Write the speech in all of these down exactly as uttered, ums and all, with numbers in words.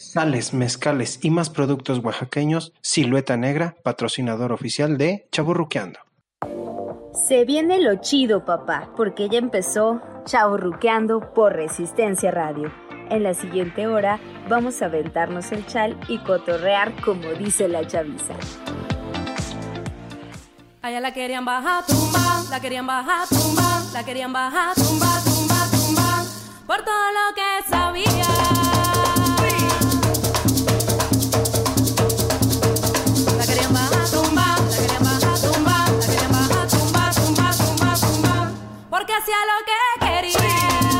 Sales, mezcales y más productos oaxaqueños, Silueta Negra, patrocinador oficial de Chavorruqueando. Se viene lo chido, papá, porque ya empezó Chavorruqueando por Resistencia Radio. En la siguiente hora vamos a aventarnos el chal y cotorrear como dice la chaviza. Allá la querían bajar, tumba, la querían bajar, tumba, la querían bajar, tumba, tumba, tumba, por todo lo que sabía. La querían bajar, tumba, la querían bajar, tumba, la querían bajar, tumba, tumba, tumba, tumba, porque hacía lo que quería.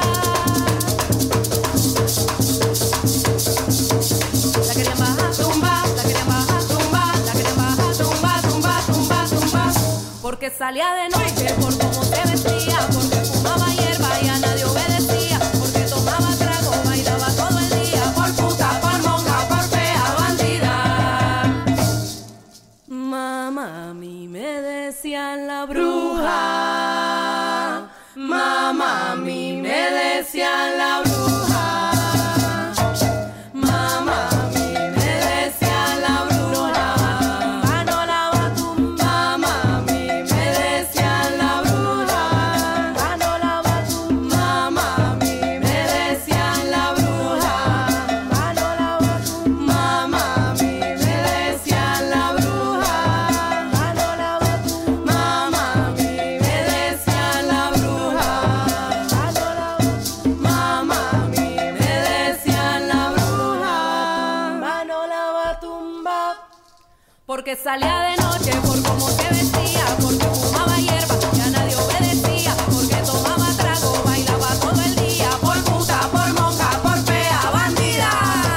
La querían bajar, tumba, la querían bajar, tumba, la querían bajar, tumba, tumba, tumba, tumba, porque salía de noche, por cómo se vestía, porque fumaba hierba y a nadie obedecía, porque tomaba trago, bailaba todo el día, por puta, por monja, por fea, bandida. Mamá, a mí me decían la bruja. Mamá, a mí me decían la bruja. Mamá, a mí me decían la bruja. No la va a tumbar. Mamá, a mí me decían la bruja. No la va a tumbar. Mamá, a mí me decían la bruja. No la va a tumbar. Mamá, a mí me decían la bruja. No la va a tumbar. Mamá, a mí me decían la bruja. Mamá, a mí me decían la bruja. No la va a tumbar. Porque salía de noche por cómo se vestía, porque fumaba hierba y a nadie obedecía, porque tomaba trago, bailaba todo el día, por puta, por monja, por fea, bandida.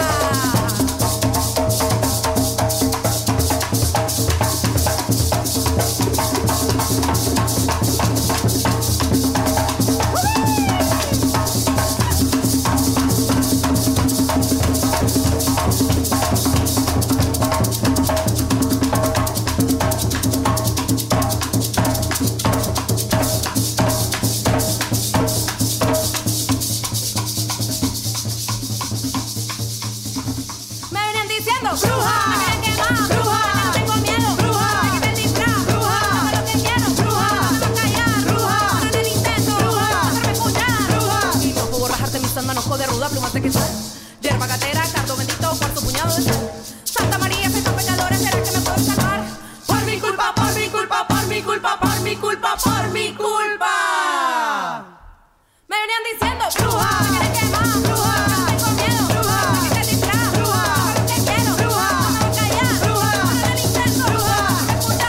Me venían diciendo bruja, me quieren quemar, bruja, no tengo miedo, bruja, me quité el disfraz, bruja, hago lo que quiero, bruja, no me van a callar, bruja, no en el intento, bruja, hacerme escuchar, bruja, y no puedo rajarte mis sándanos de ruda, plumas de cristal, hierba gatera, cardo bendito, cuarto puñado de sal, Santa María, soy tan pecadora, ¿será que me puedo salvar? Por mi culpa, por mi culpa, por mi culpa, por mi culpa, por mi culpa. Me venían diciendo bruja, me quieren quemar, bruja, no tengo miedo, bruja, me quité el disfraz, bruja, hago lo que quiero, bruja, no me van a callar, bruja, no en el intento, bruja, escucha.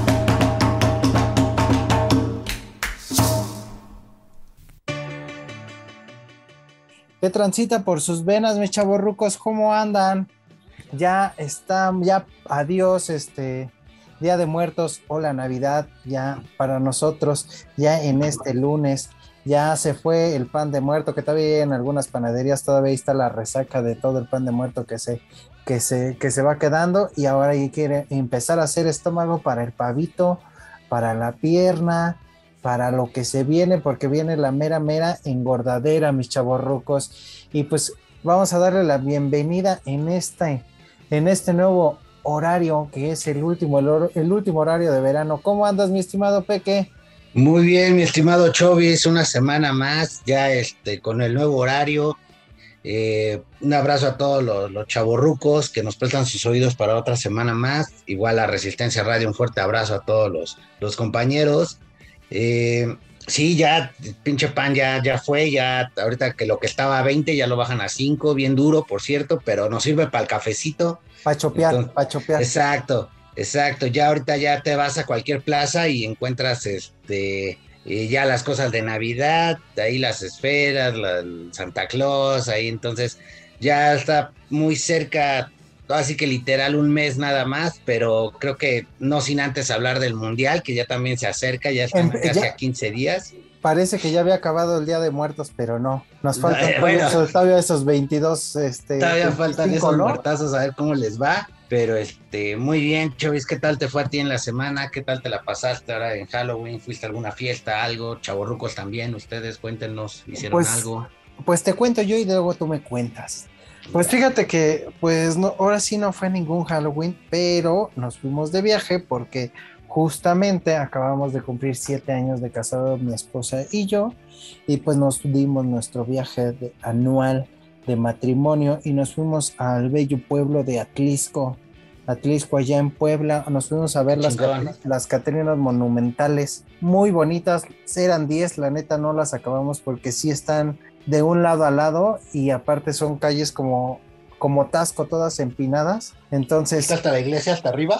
¿Qué transita por sus venas, mis chavorrucos? ¿Cómo andan? Ya están, ya adiós, este Día de Muertos o la Navidad, ya para nosotros, ya en este lunes, ya se fue el pan de muerto, que todavía en algunas panaderías todavía está la resaca de todo el pan de muerto que se, que se, que se va quedando, y ahora hay que empezar a hacer estómago para el pavito, para la pierna, para lo que se viene, porque viene la mera, mera engordadera, mis chavorrucos. Y pues vamos a darle la bienvenida en este, en este nuevo horario, que es el último, el, hor- el último horario de verano. ¿Cómo andas, mi estimado Peque? Muy bien, mi estimado Chovis, una semana más, ya este, con el nuevo horario. Eh, un abrazo a todos los, los chavorrucos que nos prestan sus oídos para otra semana más. Igual a Resistencia Radio, un fuerte abrazo a todos los, los compañeros. Eh, sí, ya, pinche pan ya, ya fue, ya ahorita que lo que estaba a veinte ya lo bajan a cinco, bien duro, por cierto, pero nos sirve para el cafecito. Pa' chopear, Entonces, pa' chopear. Exacto, exacto. Ya ahorita ya te vas a cualquier plaza y encuentras este eh, ya las cosas de Navidad, ahí las esferas, la, el Santa Claus, ahí entonces ya está muy cerca, así que literal un mes nada más, pero creo que no sin antes hablar del Mundial, que ya también se acerca, ya estamos Em, casi ya- a quince días. Parece que ya había acabado el Día de Muertos, pero no. Nos faltan Eh, todavía, bueno. esos, todavía esos veintidós, este, Todavía faltan veinticinco, esos ¿no? muertazos a ver cómo les va, pero este, muy bien, Chovis, ¿qué tal te fue a ti en la semana? ¿Qué tal te la pasaste ahora en Halloween? ¿Fuiste a alguna fiesta, algo? Chavorrucos también, ustedes cuéntenos, ¿hicieron Pues, algo? Pues te cuento yo y luego tú me cuentas. Pues fíjate que, pues no, ahora sí no fue ningún Halloween, pero nos fuimos de viaje porque justamente acabamos de cumplir siete años de casado mi esposa y yo, y pues nos dimos nuestro viaje de- anual de matrimonio y nos fuimos al bello pueblo de Atlisco, Atlisco allá en Puebla, nos fuimos a ver las, Chingón. Catri- las Catrinas monumentales, muy bonitas, eran diez, la neta no las acabamos porque sí están de un lado a lado y aparte son calles como, como Tasco, todas empinadas. Entonces ¿Está hasta la iglesia, hasta arriba?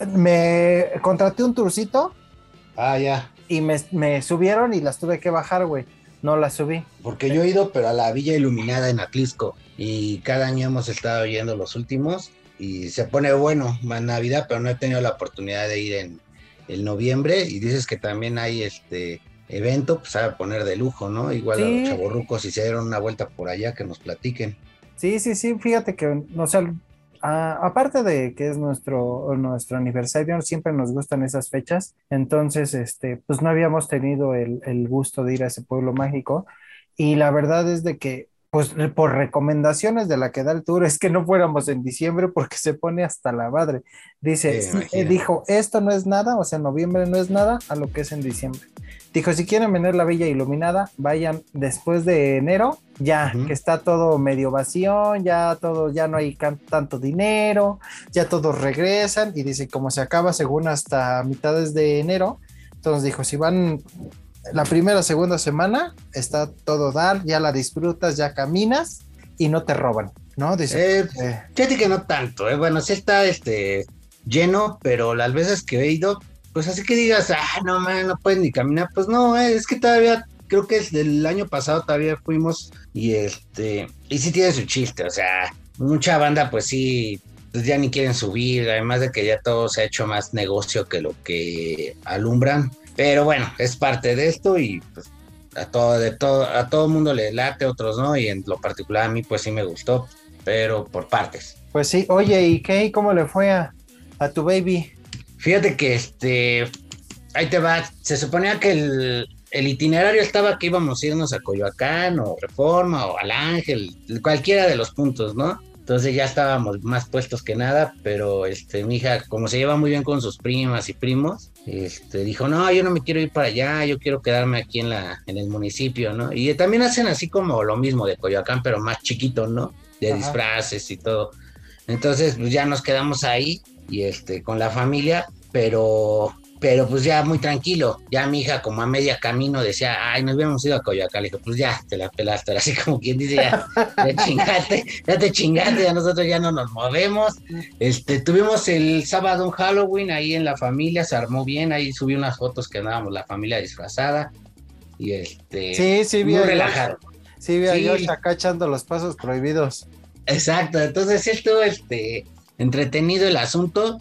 me contraté un tourcito Ah, ya. y me, me subieron y las tuve que bajar, güey. No las subí. Porque yo he ido, pero a la Villa Iluminada en Atlisco. Y cada año hemos estado yendo los últimos. Y se pone bueno, más Navidad, pero no he tenido la oportunidad de ir en el noviembre. Y dices que también hay este evento, pues sabe poner de lujo, ¿no? Igual a los Sí, chavorrucos, si se dieron una vuelta por allá, que nos platiquen. sí, sí, sí, fíjate que, o sea, a- aparte de que es nuestro, nuestro aniversario, siempre nos gustan esas fechas, entonces, este, pues no habíamos tenido el, el gusto de ir a ese pueblo mágico, y la verdad es de que, pues por recomendaciones de la que da el tour, es que no fuéramos en diciembre porque se pone hasta la madre. Sí, Dice, me sí, eh, imagino. dijo, esto no es nada, o sea, noviembre no es nada a lo que es en diciembre. Dijo, si quieren venir la Villa Iluminada, vayan después de enero, ya Ujú. que está todo medio vacío, ya todo, ya no hay can- tanto dinero, ya todos regresan y dice, como se acaba según hasta mitades de enero, entonces dijo, si van la primera, segunda semana, está todo dar, ya la disfrutas, ya caminas y no te roban, ¿no? Dice, Eh, eh, Fíjate que no tanto, ¿eh? Bueno, sí está este, lleno, pero las veces que he ido, pues así que digas, ah, no, man, no puedes ni caminar, pues no, eh, es que todavía, creo que es del año pasado todavía fuimos y este, y sí tiene su chiste, o sea, mucha banda pues sí, pues ya ni quieren subir, además de que ya todo se ha hecho más negocio que lo que alumbran, pero bueno, es parte de esto y pues a todo, de todo, a todo mundo le late, otros no, y en lo particular a mí pues sí me gustó, pero por partes. pues sí, oye, ¿y qué? ¿Cómo le fue a, a tu baby? Fíjate que este, ahí te va, se suponía que el, el itinerario estaba que íbamos a irnos a Coyoacán o Reforma o al Ángel, cualquiera de los puntos, ¿no? Entonces ya estábamos más puestos que nada, pero este, mi hija, como se lleva muy bien con sus primas y primos, este, dijo, no, yo no me quiero ir para allá, yo quiero quedarme aquí en la, en el municipio, ¿no? Y también hacen así como lo mismo de Coyoacán, pero más chiquito, ¿no? De Ajá. disfraces y todo. Entonces, pues ya nos quedamos ahí y este, con la familia, pero, pero pues ya muy tranquilo. Ya mi hija como a media camino decía, ay, nos habíamos ido a Coyoacán. Le dije, pues ya, te la pelaste. Ahora así como quien dice, ya, ya chingaste, ya te chingaste, ya nosotros ya no nos movemos. Este, tuvimos el sábado un Halloween ahí en la familia, se armó bien, ahí subí unas fotos que andábamos la familia disfrazada y este, Sí, sí, vi muy a Josh, relajado. sí, vi a Sí. Josh acá echando los pasos prohibidos. Exacto, entonces sí estuvo este, entretenido el asunto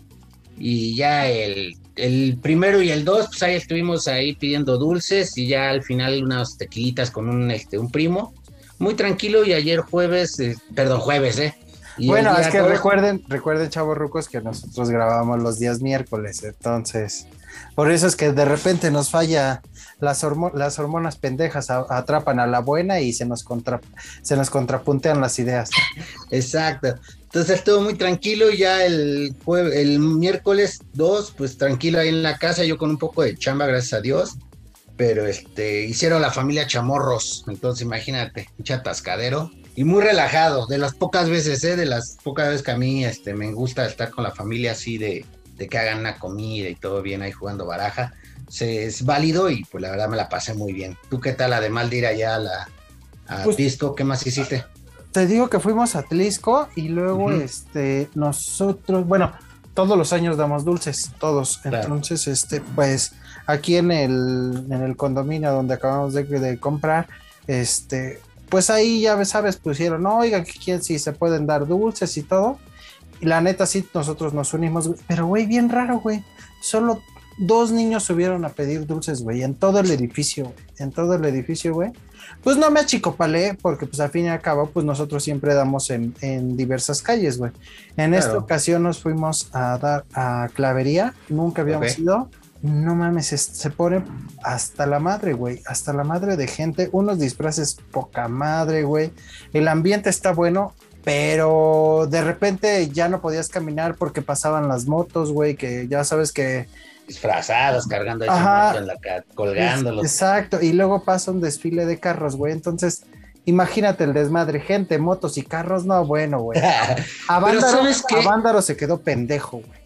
y ya el, el primero y el dos, pues ahí estuvimos ahí pidiendo dulces y ya al final unas tequilitas con un, este, un primo, muy tranquilo y ayer jueves, eh, perdón, jueves, ¿eh? Y Bueno, el día es que dos- recuerden, recuerden, chavos rucos, que nosotros grabamos los días miércoles, entonces, por eso es que de repente nos falla, las, hormo- las hormonas pendejas a- atrapan a la buena y se nos, contra- se nos contrapuntean las ideas. Exacto. Entonces estuvo muy tranquilo y ya el jue- el miércoles dos, pues tranquilo ahí en la casa, yo con un poco de chamba, gracias a Dios. Pero este, hicieron la familia Chamorros, entonces imagínate, un atascadero y muy relajado, de las pocas veces, ¿eh? De las pocas veces que a mí este, me gusta estar con la familia así de, de que hagan una comida y todo bien ahí jugando baraja, se, es válido y pues la verdad me la pasé muy bien. ¿Tú qué tal, además de ir allá a la a Pues- Pisco, qué más hiciste? Te digo que fuimos a Tlisco y luego, Ujú. este, nosotros, bueno, todos los años damos dulces, todos. Claro. Entonces, este, pues, aquí en el, en el condominio donde acabamos de, de comprar, este, pues ahí ya sabes, pusieron, no, oigan, que quién si se pueden dar dulces y todo. Y la neta, sí, nosotros nos unimos, güey. Pero, güey, bien raro, güey. Solo dos niños subieron a pedir dulces, güey, en todo el edificio, güey, en todo el edificio, güey. Pues no me achicopalé, porque pues al fin y al cabo, pues nosotros siempre damos en, en diversas calles, güey. En esta Claro. ocasión nos fuimos a dar a Clavería, nunca habíamos Ok. ido. No mames, se, se pone hasta la madre, güey, hasta la madre de gente, unos disfraces poca madre, güey. El ambiente está bueno, pero de repente ya no podías caminar porque pasaban las motos, güey, que ya sabes que... Disfrazados, cargando ese Ajá. muerto en la ca- colgándolos. Exacto, y luego pasa un desfile de carros, güey, entonces imagínate el desmadre, gente, motos y carros, no, bueno, güey. A Pero Vándaro, ¿sabes qué? a Vándaro se quedó pendejo, güey.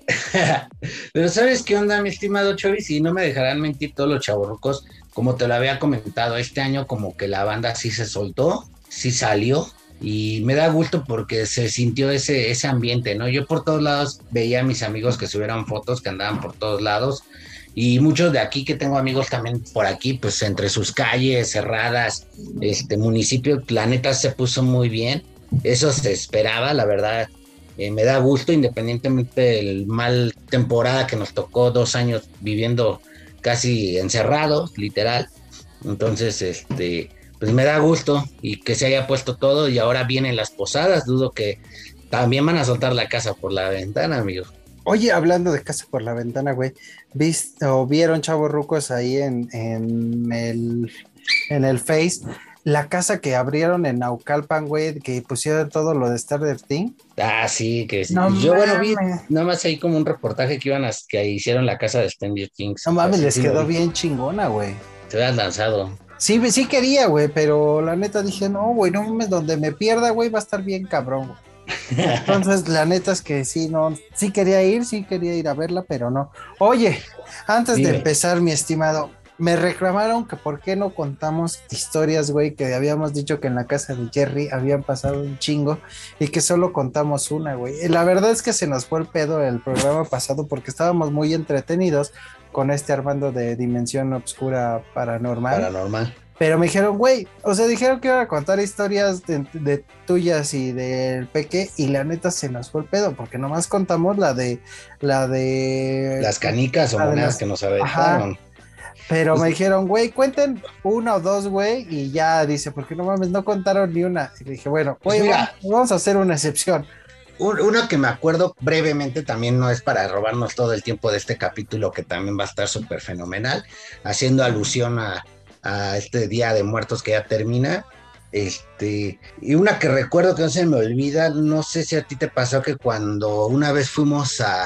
Pero ¿sabes qué onda, mi estimado Chovis? Y no me dejarán mentir todos los chavorrucos, como te lo había comentado, este año como que la banda sí se soltó, sí salió, y me da gusto porque se sintió ese, ese ambiente, ¿no? Yo por todos lados veía a mis amigos que subieran fotos, que andaban por todos lados, y muchos de aquí que tengo amigos también por aquí, pues entre sus calles cerradas, este municipio, la neta se puso muy bien, eso se esperaba, la verdad. Eh, me da gusto, independientemente del mal temporada que nos tocó, dos años viviendo casi encerrados, literal. Entonces, este, pues me da gusto y que se haya puesto todo y ahora vienen las posadas. Dudo que también van a soltar la casa por la ventana, amigo. Oye, hablando de casa por la ventana, güey, ¿viste o vieron, chavos rucos, ahí en, en el, en el Face, la casa que abrieron en Naucalpan, güey, que pusieron todo lo de Stranger Things? Ah, sí, que sí. No Yo, bueno, vi mames. nada más ahí como un reportaje que iban a, que hicieron la casa de Stranger Things. No mames, Así les sí lo quedó vi. bien chingona, güey. Te hubieras lanzado. Sí, sí quería, güey, pero la neta dije, no, güey, no mames, donde me pierda, güey, va a estar bien cabrón, güey. Entonces, la neta es que sí, no, sí quería ir, sí quería ir a verla, pero no. Oye, antes Dime. de empezar, mi estimado, me reclamaron que por qué no contamos historias, güey, que habíamos dicho que en la casa de Jerry habían pasado un chingo y que solo contamos una, güey. La verdad es que se nos fue el pedo el programa pasado porque estábamos muy entretenidos con este Armando de Dimensión Obscura Paranormal. Paranormal. Pero me dijeron, güey, o sea, dijeron que iban a contar historias de, de tuyas y del Peque, y la neta se nos fue el pedo, porque nomás contamos la de, la de... Las canicas o la de monedas las- que nos aventaron. Pero Pues- me dijeron, güey, cuenten una o dos, güey, y ya dice, porque no mames, no contaron ni una. Y le dije, bueno, Pues güey, mira. vamos, vamos a hacer una excepción. Un- Uno que me acuerdo brevemente, también no es para robarnos todo el tiempo de este capítulo, que también va a estar súper fenomenal, haciendo alusión a, a este Día de Muertos que ya termina. Este, y una que recuerdo que no se me olvida, no sé si a ti te pasó que cuando una vez fuimos a,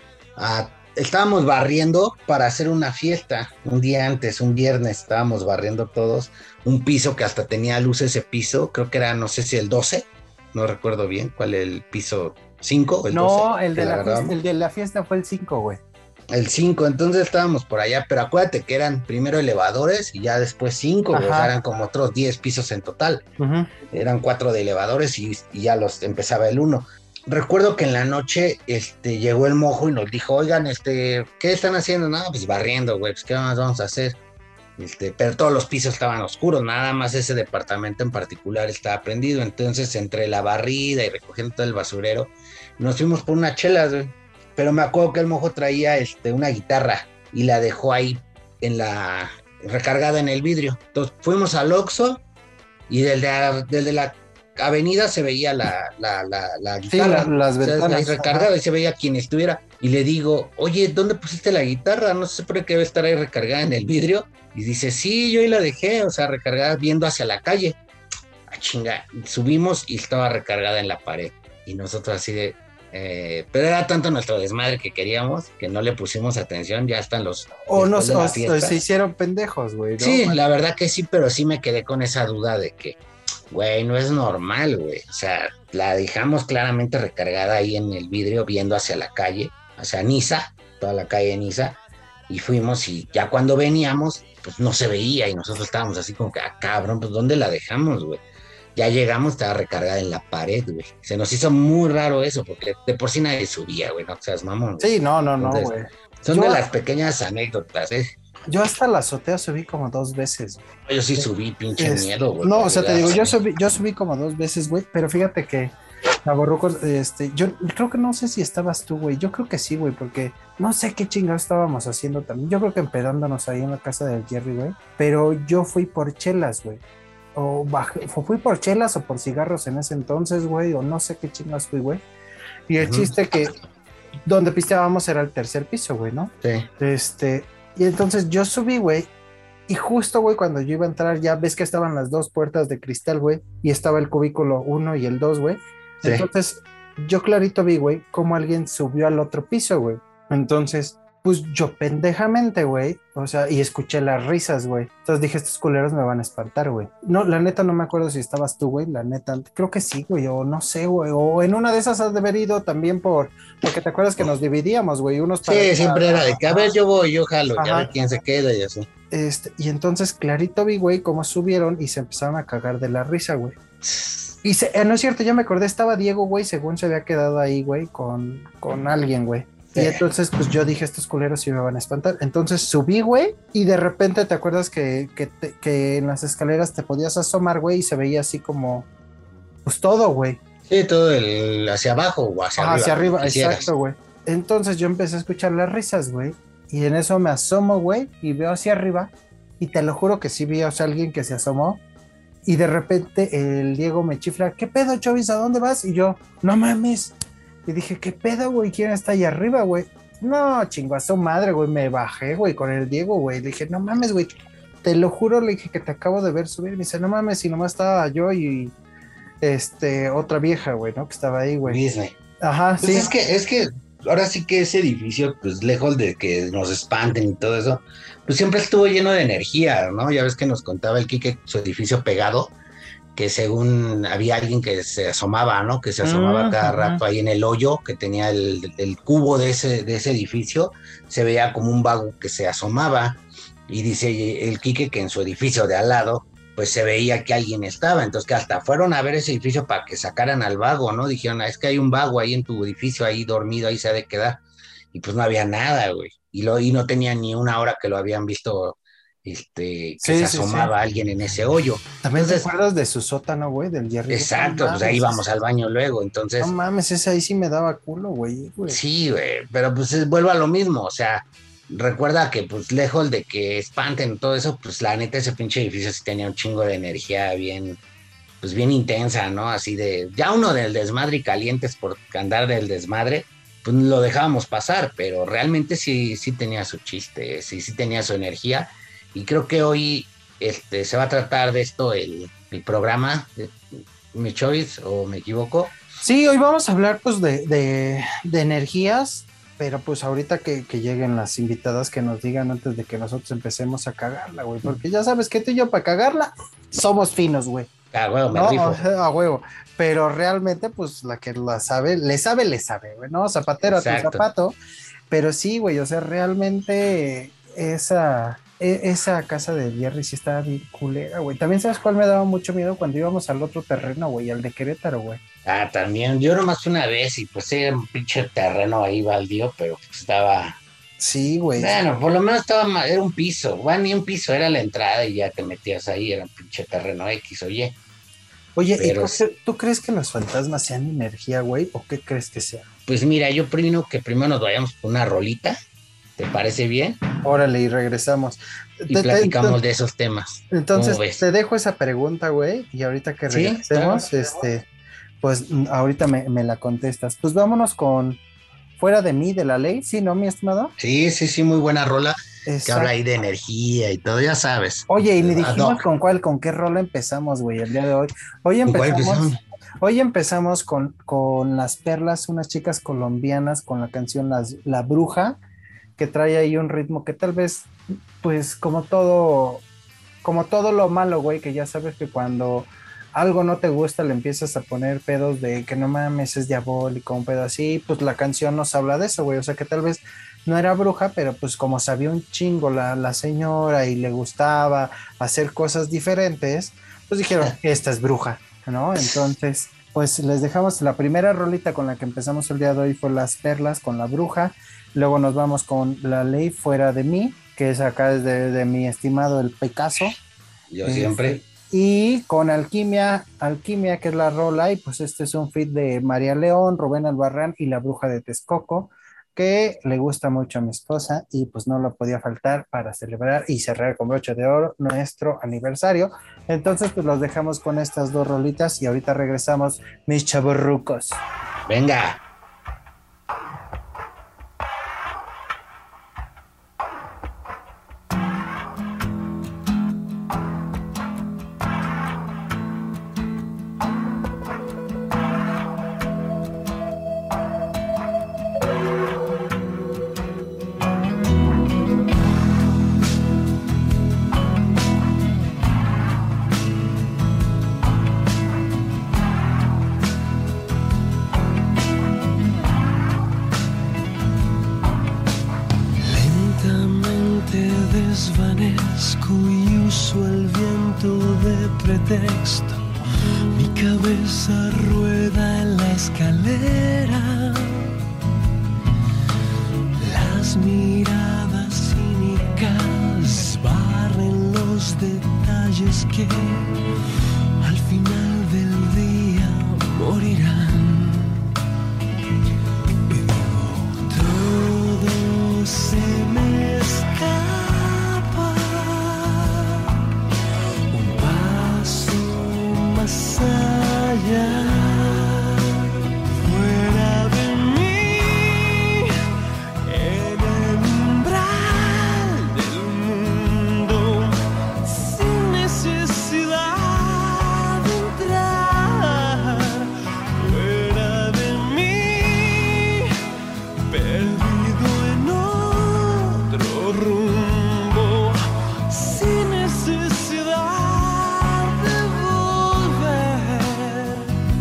a estábamos barriendo para hacer una fiesta, un día antes, un viernes, estábamos barriendo todos, un piso que hasta tenía luz ese piso, creo que era, no sé si el doce, no recuerdo bien cuál el piso, cinco o el No, doce, el que de, la agarrábamos. fiesta, el de la fiesta fue el cinco, güey. El cinco, entonces estábamos por allá, pero acuérdate que eran primero elevadores y ya después cinco, o sea, Ajá. eran como otros diez pisos en total. Ujú. Eran cuatro de elevadores y, y ya los empezaba el uno. Recuerdo que en la noche este, llegó el mojo y nos dijo, oigan, este, ¿qué están haciendo? No, pues barriendo, güey, pues ¿qué más vamos a hacer? Este, pero todos los pisos estaban oscuros, nada más ese departamento en particular estaba prendido, entonces entre la barrida y recogiendo todo el basurero, nos fuimos por unas chelas, güey. Pero me acuerdo que el mojo traía este, una guitarra y la dejó ahí en la recargada en el vidrio. Entonces fuimos al Oxxo y desde, desde la avenida se veía la, la, la, la guitarra. la- las O sea, ventanas, ahí recargada ajá. y se veía quien estuviera. Y le digo, oye, ¿dónde pusiste la guitarra? No sé por qué debe estar ahí recargada en el vidrio. Y dice, sí, yo ahí la dejé, o sea, recargada viendo hacia la calle. Ah, chinga, subimos y estaba recargada en la pared. Y nosotros así de... Eh, pero era tanto nuestro desmadre que queríamos que no le pusimos atención, ya están los... O, después nos, de la o fiesta. se hicieron pendejos, güey, ¿no? Sí, la verdad que sí, pero sí me quedé con esa duda de que, güey, no es normal, güey. O sea, la dejamos claramente recargada ahí en el vidrio, viendo hacia la calle, hacia Niza, toda la calle de Niza, y fuimos y ya cuando veníamos, pues no se veía y nosotros estábamos así como que, ah, cabrón, pues ¿dónde la dejamos, güey? Ya llegamos, estaba recargada en la pared, güey. Se nos hizo muy raro eso, porque de por sí nadie subía, güey, no seas mamón. güey. Sí, no, no, no, Entonces, güey. Son Yo- de las pequeñas anécdotas, ¿eh? Yo hasta la azotea subí como dos veces. Yo sí subí, pinche Es- miedo, güey. No, o sea, te digo, yo yo subí, yo subí como dos veces, güey, pero fíjate que Chavorrucos, este, yo creo que no sé si estabas tú, güey, yo creo que sí, güey, porque no sé qué chingados estábamos haciendo también, yo creo que empedándonos ahí en la casa del Jerry, güey, pero yo fui por chelas, güey, o bajé, o fui por chelas o por cigarros en ese entonces, güey, o no sé qué chingados fui, güey, y el Ujú. chiste que donde pisteábamos era el tercer piso, güey, ¿no? Sí. Este, y entonces yo subí, güey, y justo, güey, cuando yo iba a entrar, ya ves que estaban las dos puertas de cristal, güey, y estaba el cubículo uno y el dos, güey. Sí. Entonces, yo clarito vi, güey, cómo alguien subió al otro piso, güey. Entonces, pues yo pendejamente, güey, o sea, y escuché las risas, güey. Entonces dije, estos culeros me van a espantar, güey. No, la neta no me acuerdo si estabas tú, güey, la neta, creo que sí, güey, o no sé, güey, o en una de esas has de haber ido también por, porque te acuerdas que nos dividíamos, güey, unos para... Sí, siempre era de que, a ver, yo voy, yo jalo, y a Ajá. ver quién se queda y así. Este, y entonces clarito vi, güey, cómo subieron y se empezaron a cagar de la risa, güey. Y se, eh, no es cierto, ya me acordé, estaba Diego, güey, según se había quedado ahí, güey, con, con alguien, güey. Y entonces, pues yo dije, estos culeros sí me van a espantar. Entonces subí, güey, y de repente te acuerdas que, que, te- que en las escaleras te podías asomar, güey, y se veía así como, pues todo, güey. Sí, todo el hacia abajo o hacia Ajá, arriba. hacia arriba, como quisieras. exacto, güey. Entonces yo empecé a escuchar las risas, güey, y en eso me asomo, güey, y veo hacia arriba, y te lo juro que sí vi, o sea, alguien que se asomó, y de repente el Diego me chifla, ¿qué pedo, Chovis? ¿A dónde vas? Y yo, no mames. Y dije, ¿qué pedo, güey? ¿Quién está ahí arriba, güey? No, chingo a su madre, güey. Me bajé, güey, con el Diego, güey. Le dije, no mames, güey. Te lo juro, le dije que te acabo de ver subir. Me dice, no mames, si nomás estaba yo y este, otra vieja, güey, ¿no? Que estaba ahí, güey. Disney. Ajá, Pues sí. es que, es que ahora sí que ese edificio, pues lejos de que nos espanten y todo eso, pues siempre estuvo lleno de energía, ¿no? Ya ves que nos contaba el Quique su edificio pegado, que según había alguien que se asomaba, ¿no? Que se asomaba Mm, cada ujú. rato ahí en el hoyo que tenía el, el cubo de ese, de ese edificio, se veía como un vago que se asomaba, y dice el Quique que en su edificio de al lado, pues se veía que alguien estaba, entonces que hasta fueron a ver ese edificio para que sacaran al vago, ¿no? Dijeron, "Ah, es que hay un vago ahí en tu edificio, ahí dormido, ahí se ha de quedar", y pues no había nada, güey, y, lo, y no tenía ni una hora que lo habían visto, este, que Sí, se sí, sí. asomaba alguien en ese hoyo. ¿También te Entonces, acuerdas de su sótano, güey? Del Jerry. exacto, No pues ahí mames, vamos al baño luego, no entonces, mames, ese ahí sí me daba culo, güey, güey. sí, güey, pero pues es- vuelvo a lo mismo, o sea, recuerda que pues lejos de que espanten todo eso, pues la neta ese pinche edificio sí tenía un chingo de energía bien, pues bien intensa, ¿no? Así de, ya uno del desmadre y calientes por andar del desmadre, pues lo dejábamos pasar, pero realmente sí, sí tenía su chiste, sí, sí tenía su energía, y creo que hoy este, se va a tratar de esto el, el programa, de, mi choice, o me equivoco. Sí, hoy vamos a hablar pues de, de, de energías, pero pues ahorita que, que lleguen las invitadas que nos digan antes de que nosotros empecemos a cagarla, güey, porque ya sabes que tú y yo para cagarla somos finos, güey, Ah, bueno, me ¿no? rifo. O sea, a huevo, pero realmente pues la que la sabe, le sabe, le sabe, güey, ¿no? Zapatero a tu Exacto. zapato, pero sí, güey, o sea, realmente esa, e- esa casa de Jerry sí estaba bien culera, güey. También sabes cuál me daba mucho miedo cuando íbamos al otro terreno, güey, al de Querétaro, güey. Ah, también, yo nomás fui una vez y pues era un pinche terreno ahí baldío, pero pues estaba, Sí, güey. bueno, por lo menos estaba, ma- era un piso, bueno, ni un piso, era la entrada y ya te metías ahí, era un pinche terreno X, oye, Oye, ¿y pero tú, cre- tú crees que los fantasmas sean energía, güey? ¿O qué crees que sea? pues mira, yo opino que primero nos vayamos por una rolita, ¿te parece bien? Órale, y regresamos. Y Te- te- platicamos ento- de esos temas. Entonces, ¿Cómo ves? te dejo esa pregunta, güey, y ahorita que Sí, regresemos, claro. este, pues mm, ahorita me, me la contestas. Pues vámonos con Fuera de mí, de la ley, ¿sí, no, mi estimado? Sí, sí, sí, muy buena rola, que Exacto. habla ahí de energía y todo, ya sabes. Oye, y ni Ad dijimos hoc. con cuál, con qué rola empezamos, güey, el día de hoy. Hoy ¿Con cuál empezamos, empezamos? hoy empezamos con, con Las Perlas, unas chicas colombianas con la canción Las- La Bruja, que trae ahí un ritmo que tal vez, pues como todo, como todo lo malo, güey, que ya sabes que cuando algo no te gusta le empiezas a poner pedos de que no mames, es diabólico, un pedo así, pues la canción nos habla de eso, güey, o sea que tal vez no era bruja, pero pues como sabía un chingo la, la señora y le gustaba hacer cosas diferentes, pues dijeron, esta es bruja, ¿no? Entonces, pues les dejamos la primera rolita con la que empezamos el día de hoy fue Las Perlas con La Bruja, luego nos vamos con La Ley Fuera de mí, que es acá desde de mi estimado el Picasso. Yo Este, siempre. Y con Alquimia, Alquimia, que es la rola, y pues este es un feat de María León, Rubén Albarrán y la Bruja de Texcoco, que le gusta mucho a mi esposa y pues no lo podía faltar para celebrar y cerrar con broche de oro nuestro aniversario. Entonces pues los dejamos con estas dos rolitas y ahorita regresamos, mis chavorrucos. Venga. pretexto. Mi cabeza rueda en la escalera. Las miradas cínicas barren los detalles que al final del día morirán. Y digo, todo se me escapa. Un paso más allá. Fuera de mí, en el umbral del mundo, sin necesidad de entrar. Fuera de mí, perdido en otro rumbo, sin necesidad de volver.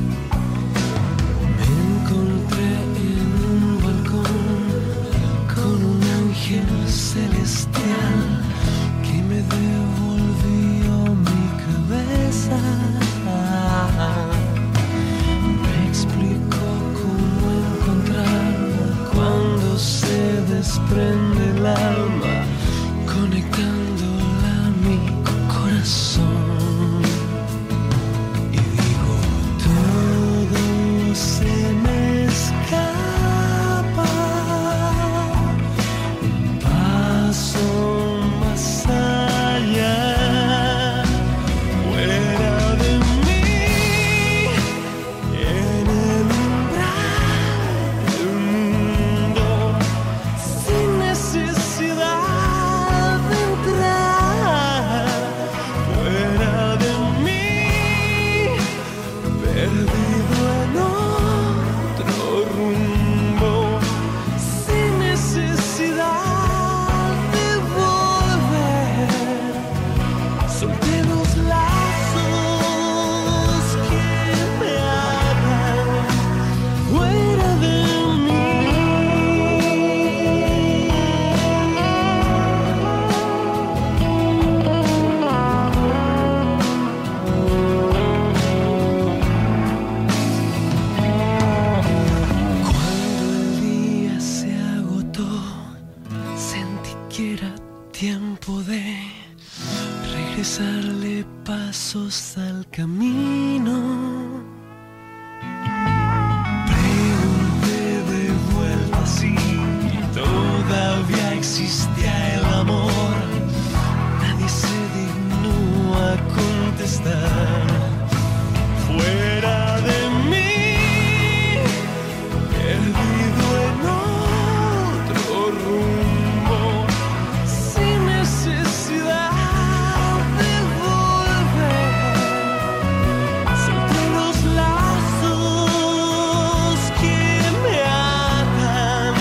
Me encontré en un balcón con un ángel celestial que me devolvió mi cabeza. Me explicó cómo encontrar cuando se desprende el alma, conectándola a mi corazón. Y digo, todo se me escapa. Un paso más allá. Fuera de mí, en el umbral del mundo, sin necesidad de entrar. Fuera de mí, perdido en otro rumbo, sin necesidad de volver. Solté los lazos que me atan fuera de Cuando el día se agotó, sentí que era tiempo de regresarle pasos al camino. Pregunté de vuelta si todavía existía el amor. Nadie se dignó a contestar. Fuera de mí, perdido en otro rumbo, sin necesidad de volver. Solté los lazos que me atan,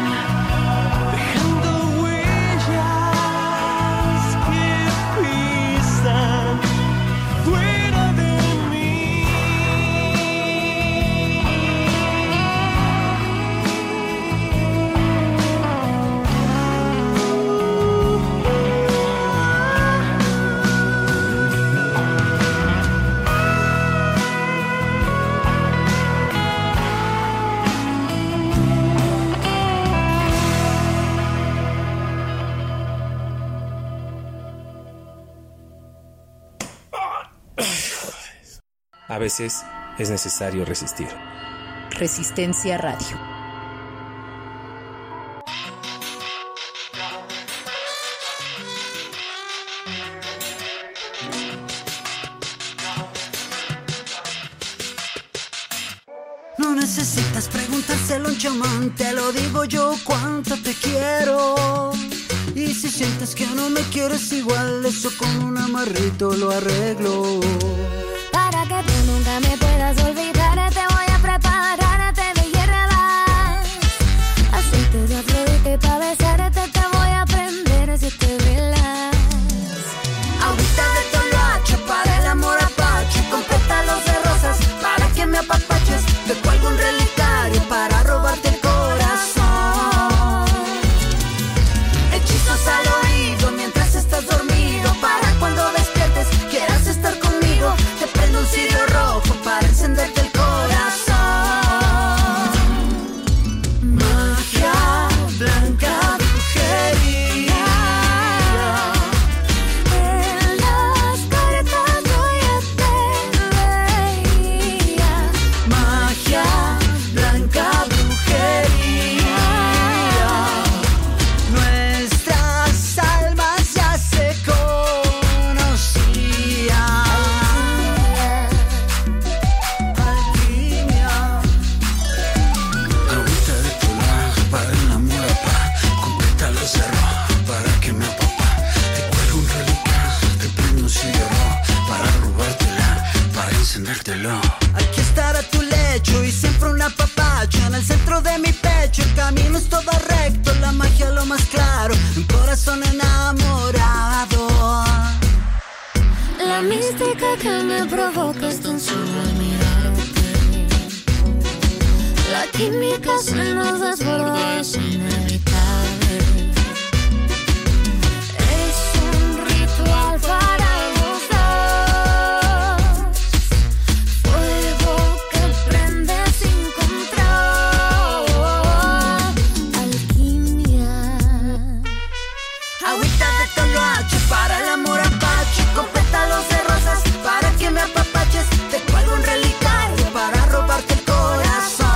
dejando huellas que pisan fuera de mí. A veces es necesario resistir. Resistencia Radio. No necesitas preguntárselo a un chamán, te lo digo yo cuánto te quiero. Y si sientes que no me quieres igual, eso con un amarrito lo arreglo. Para que tú nunca me puedas olvidar, te voy a preparar té de hierbas, aceite de afrodite pa' besarte, te voy a prender si te velas. Agüita de toloache para el amor apache, con pétalos de rosas para que me apapaches. Te cuelgo un relicario para robarte el corazón. Hechizos al oído mientras estás dormido, para cuando despiertes quieras estar conmigo. que me provocas tan solo al mirarte. La química se nos desborda, es inevitable. Es un ritual para los dos, fuego que prende sin control. Alquimia. Agüita de toloache para el amor apache, con pétalos de rosas para que me apapaches. Te cuelgo un relicario para robarte el corazón.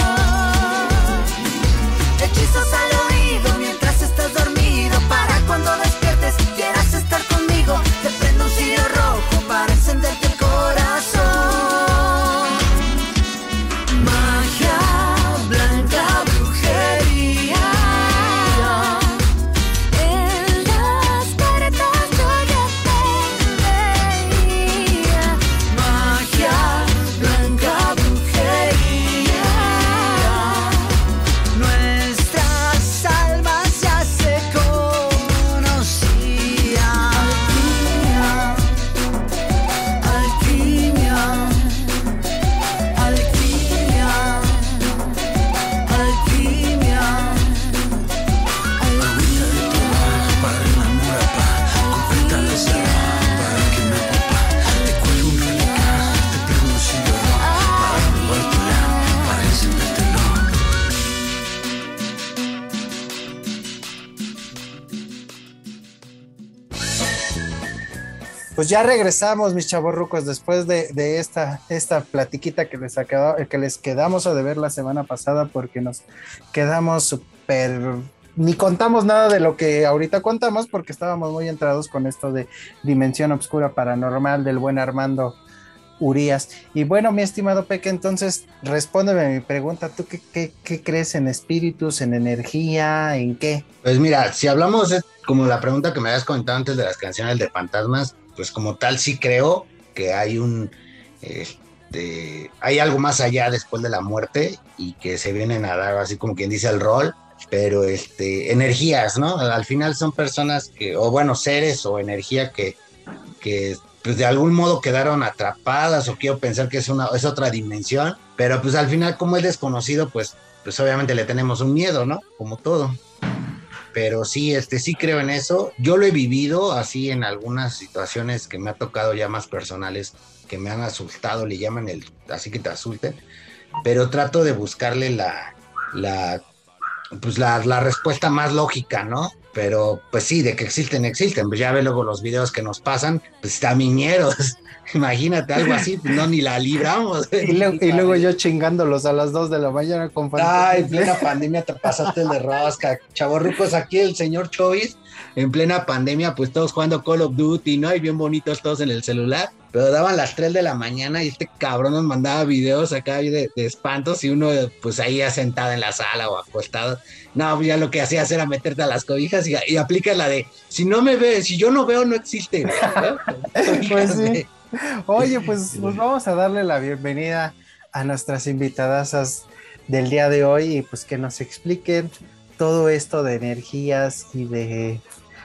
Hechizos al oído mientras estás dormido, para cuando despiertes quieras estar conmigo. Te prendo un cirio rojo para encenderte el corazón. Magia blanca, brujería. En las puertas yo ya te veía. Magia blanca, brujería. Nuestras almas ya se conocían. Alquimia, alquimia, alquimia, alquimia. Agüita de tomar para el amor apá, con pétalos de rosa para que me apapa. Te cuelgo un relicario, te prendo un cirio rojo para robártela, para encendértelo. Pues ya regresamos, mis chavorrucos, después de, de esta, esta platiquita que les, acaba- que les quedamos a deber la semana pasada, porque nos quedamos súper... Ni contamos nada de lo que ahorita contamos, porque estábamos muy entrados con esto de Dimensión Obscura Paranormal del buen Armando Urías. Y bueno, mi estimado Peque, entonces respóndeme mi pregunta. ¿Tú qué, qué, qué crees en espíritus, en energía, en qué? Pues mira, si hablamos de, como la pregunta que me habías comentado antes de las canciones de fantasmas, pues como tal sí creo que hay un, este, hay algo más allá después de la muerte y que se vienen a dar así como quien dice el rol, pero este, energías, ¿no? Al final son personas que, o bueno, seres o energía que, que pues de algún modo quedaron atrapadas o quiero pensar que es una, es otra dimensión, pero pues al final como es desconocido, pues, pues obviamente le tenemos un miedo, ¿no? Como todo. Pero sí, este, sí creo en eso. Yo lo he vivido así en algunas situaciones que me ha tocado ya más personales, que me han asustado, le llaman el, así que te asusten, pero trato de buscarle la, la, pues la, la respuesta más lógica, ¿no? Pero pues sí, de que existen, existen. Pues ya ve luego los videos que nos pasan, pues tamiñeros. Imagínate algo así, pues no, ni la libramos. Y, luego- y luego yo chingándolos a las dos de la mañana con Ay, en plena pandemia te pasaste el de rosca. Chavorrucos, aquí el señor Chovis, en plena pandemia, pues todos jugando Call of Duty, ¿no? Y bien bonitos todos en el celular. Pero daban las tres de la mañana y este cabrón nos mandaba videos acá de, de espantos y uno pues ahí sentado en la sala o acostado. No, pues ya lo que hacías era meterte a las cobijas y, y aplicas la de, si no me ves, si yo no veo, no existe. ¿No? Pues sí. Oye, pues, pues vamos a darle la bienvenida a nuestras invitadasas del día de hoy y pues que nos expliquen todo esto de energías y de,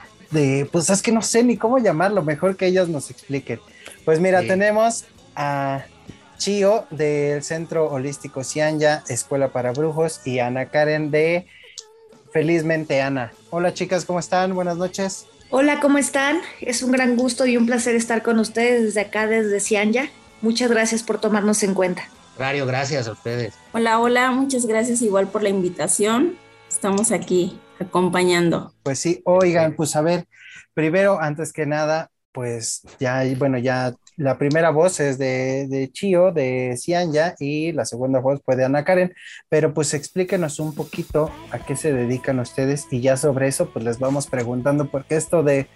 de pues es que no sé ni cómo llamarlo, mejor que ellas nos expliquen. Pues mira, Sí. tenemos a Chio del Centro Holístico Cianya, Escuela para Brujos, y Ana Karen de Felizmente Ana. Hola chicas, ¿cómo están? Buenas noches. Hola, ¿cómo están? Es un gran gusto y un placer estar con ustedes desde acá, desde Cianya. Muchas gracias por tomarnos en cuenta. Rario, gracias a ustedes. Hola, hola, muchas gracias igual por la invitación. Estamos aquí acompañando. Pues sí, oigan, pues a ver, primero, antes que nada, pues ya, bueno, ya la primera voz es de, de Chio, de Cianya, y la segunda voz fue de Ana Karen, pero pues explíquenos un poquito a qué se dedican ustedes y ya sobre eso pues les vamos preguntando, porque esto de,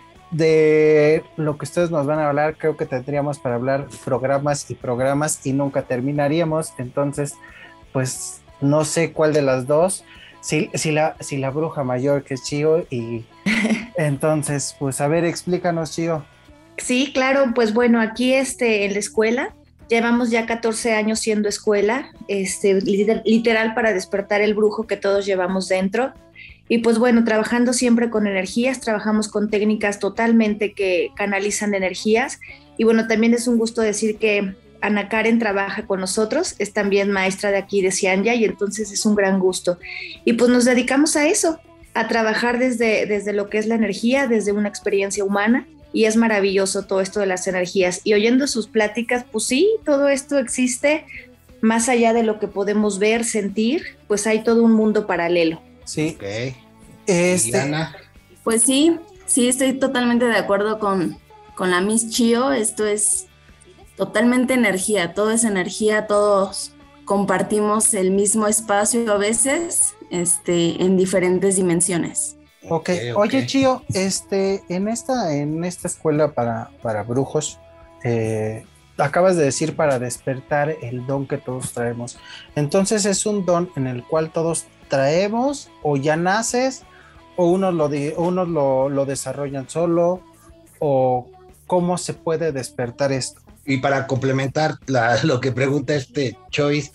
de lo que ustedes nos van a hablar, creo que tendríamos para hablar programas y programas y nunca terminaríamos, entonces pues no sé cuál de las dos. Si, si, la, si la bruja mayor que es Chio, y entonces, pues a ver, explícanos, Chio. Sí, claro, pues bueno, aquí este, en la escuela, llevamos ya catorce años siendo escuela, este, liter- literal para despertar el brujo que todos llevamos dentro. Y pues bueno, trabajando siempre con energías, trabajamos con técnicas totalmente que canalizan energías Y bueno, también es un gusto decir que Ana Karen trabaja con nosotros, es también maestra de aquí de Cianya y entonces es un gran gusto. Y pues nos dedicamos a eso, a trabajar desde, desde lo que es la energía, desde una experiencia humana, y es maravilloso todo esto de las energías. Y oyendo sus pláticas, pues sí, todo esto existe, más allá de lo que podemos ver, sentir, pues hay todo un mundo paralelo. Sí. Ok. Este, ¿Y Ana? Pues sí, sí, estoy totalmente de acuerdo con, con la Miss Chio. Esto es totalmente energía, todo es energía, todos compartimos el mismo espacio a veces, este, en diferentes dimensiones. ok, Ok, ok. oye Chío, este, en esta, en esta escuela para, para brujos, eh, acabas de decir para despertar el don que todos traemos. Entonces, ¿es un don en el cual todos traemos o ya naces o unos lo, de, unos lo, lo desarrollan solo o cómo se puede despertar esto? Y para complementar la- lo que pregunta este Choice,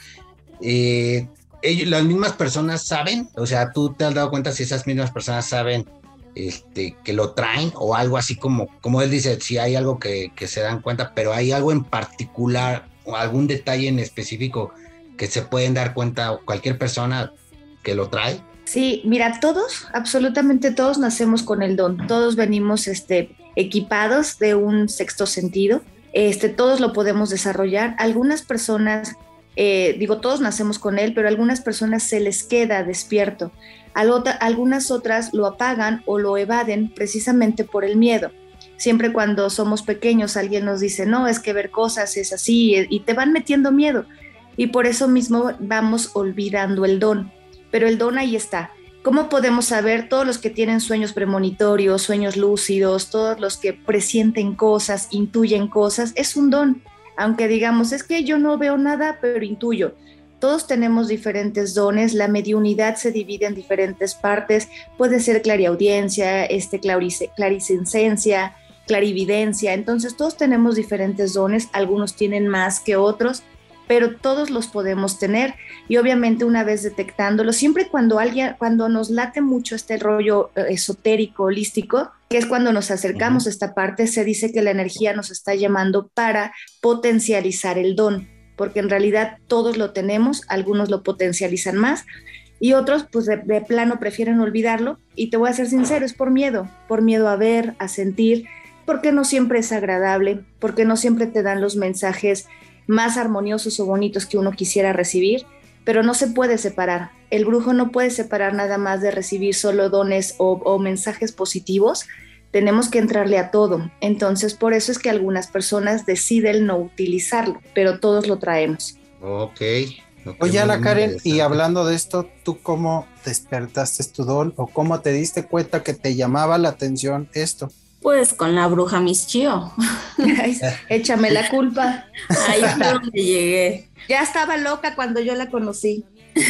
eh, ellos- las mismas personas saben, o sea, tú te has dado cuenta si esas mismas personas saben este, que lo traen o algo así como, como él dice, si hay algo que, que se dan cuenta, pero hay algo en particular o algún detalle en específico que se pueden dar cuenta cualquier persona que lo trae. Sí, mira, todos, absolutamente todos nacemos con el don, todos venimos este, equipados de un sexto sentido, este, todos lo podemos desarrollar. Algunas personas, eh, digo, todos nacemos con él, pero a algunas personas se les queda despierto, Al otra- algunas otras lo apagan o lo evaden precisamente por el miedo. Siempre cuando somos pequeños alguien nos dice, no, es que ver cosas es así, y te van metiendo miedo, y por eso mismo vamos olvidando el don. Pero el don ahí está. ¿Cómo podemos saber? Todos los que tienen sueños premonitorios, sueños lúcidos, todos los que presienten cosas, intuyen cosas, es un don. Aunque digamos, es que yo no veo nada, pero intuyo. Todos tenemos diferentes dones, la mediunidad se divide en diferentes partes, puede ser clariaudiencia, este, clarice- clarisensencia, clarividencia, entonces todos tenemos diferentes dones, algunos tienen más que otros, pero todos los podemos tener y obviamente una vez detectándolo, siempre cuando alguien, cuando nos late mucho este rollo eh, esotérico, holístico, que es cuando nos acercamos uh-huh. a esta parte, se dice que la energía nos está llamando para potencializar el don, porque en realidad todos lo tenemos, algunos lo potencializan más y otros pues de, de plano prefieren olvidarlo, y te voy a ser sincero, es por miedo, por miedo a ver, a sentir, porque no siempre es agradable, porque no siempre te dan los mensajes más armoniosos o bonitos que uno quisiera recibir, pero no se puede separar. El brujo no puede separar nada más de recibir solo dones o, o mensajes positivos. Tenemos que entrarle a todo. Entonces, por eso es que algunas personas deciden no utilizarlo, pero todos lo traemos. Ok. okay Oye, Ana Karen, y hablando de esto, ¿tú cómo despertaste tu don o cómo te diste cuenta que te llamaba la atención esto? Pues con la bruja Miss Chio. Ay, échame la culpa. Ahí fue donde llegué. Ya estaba loca cuando yo la conocí.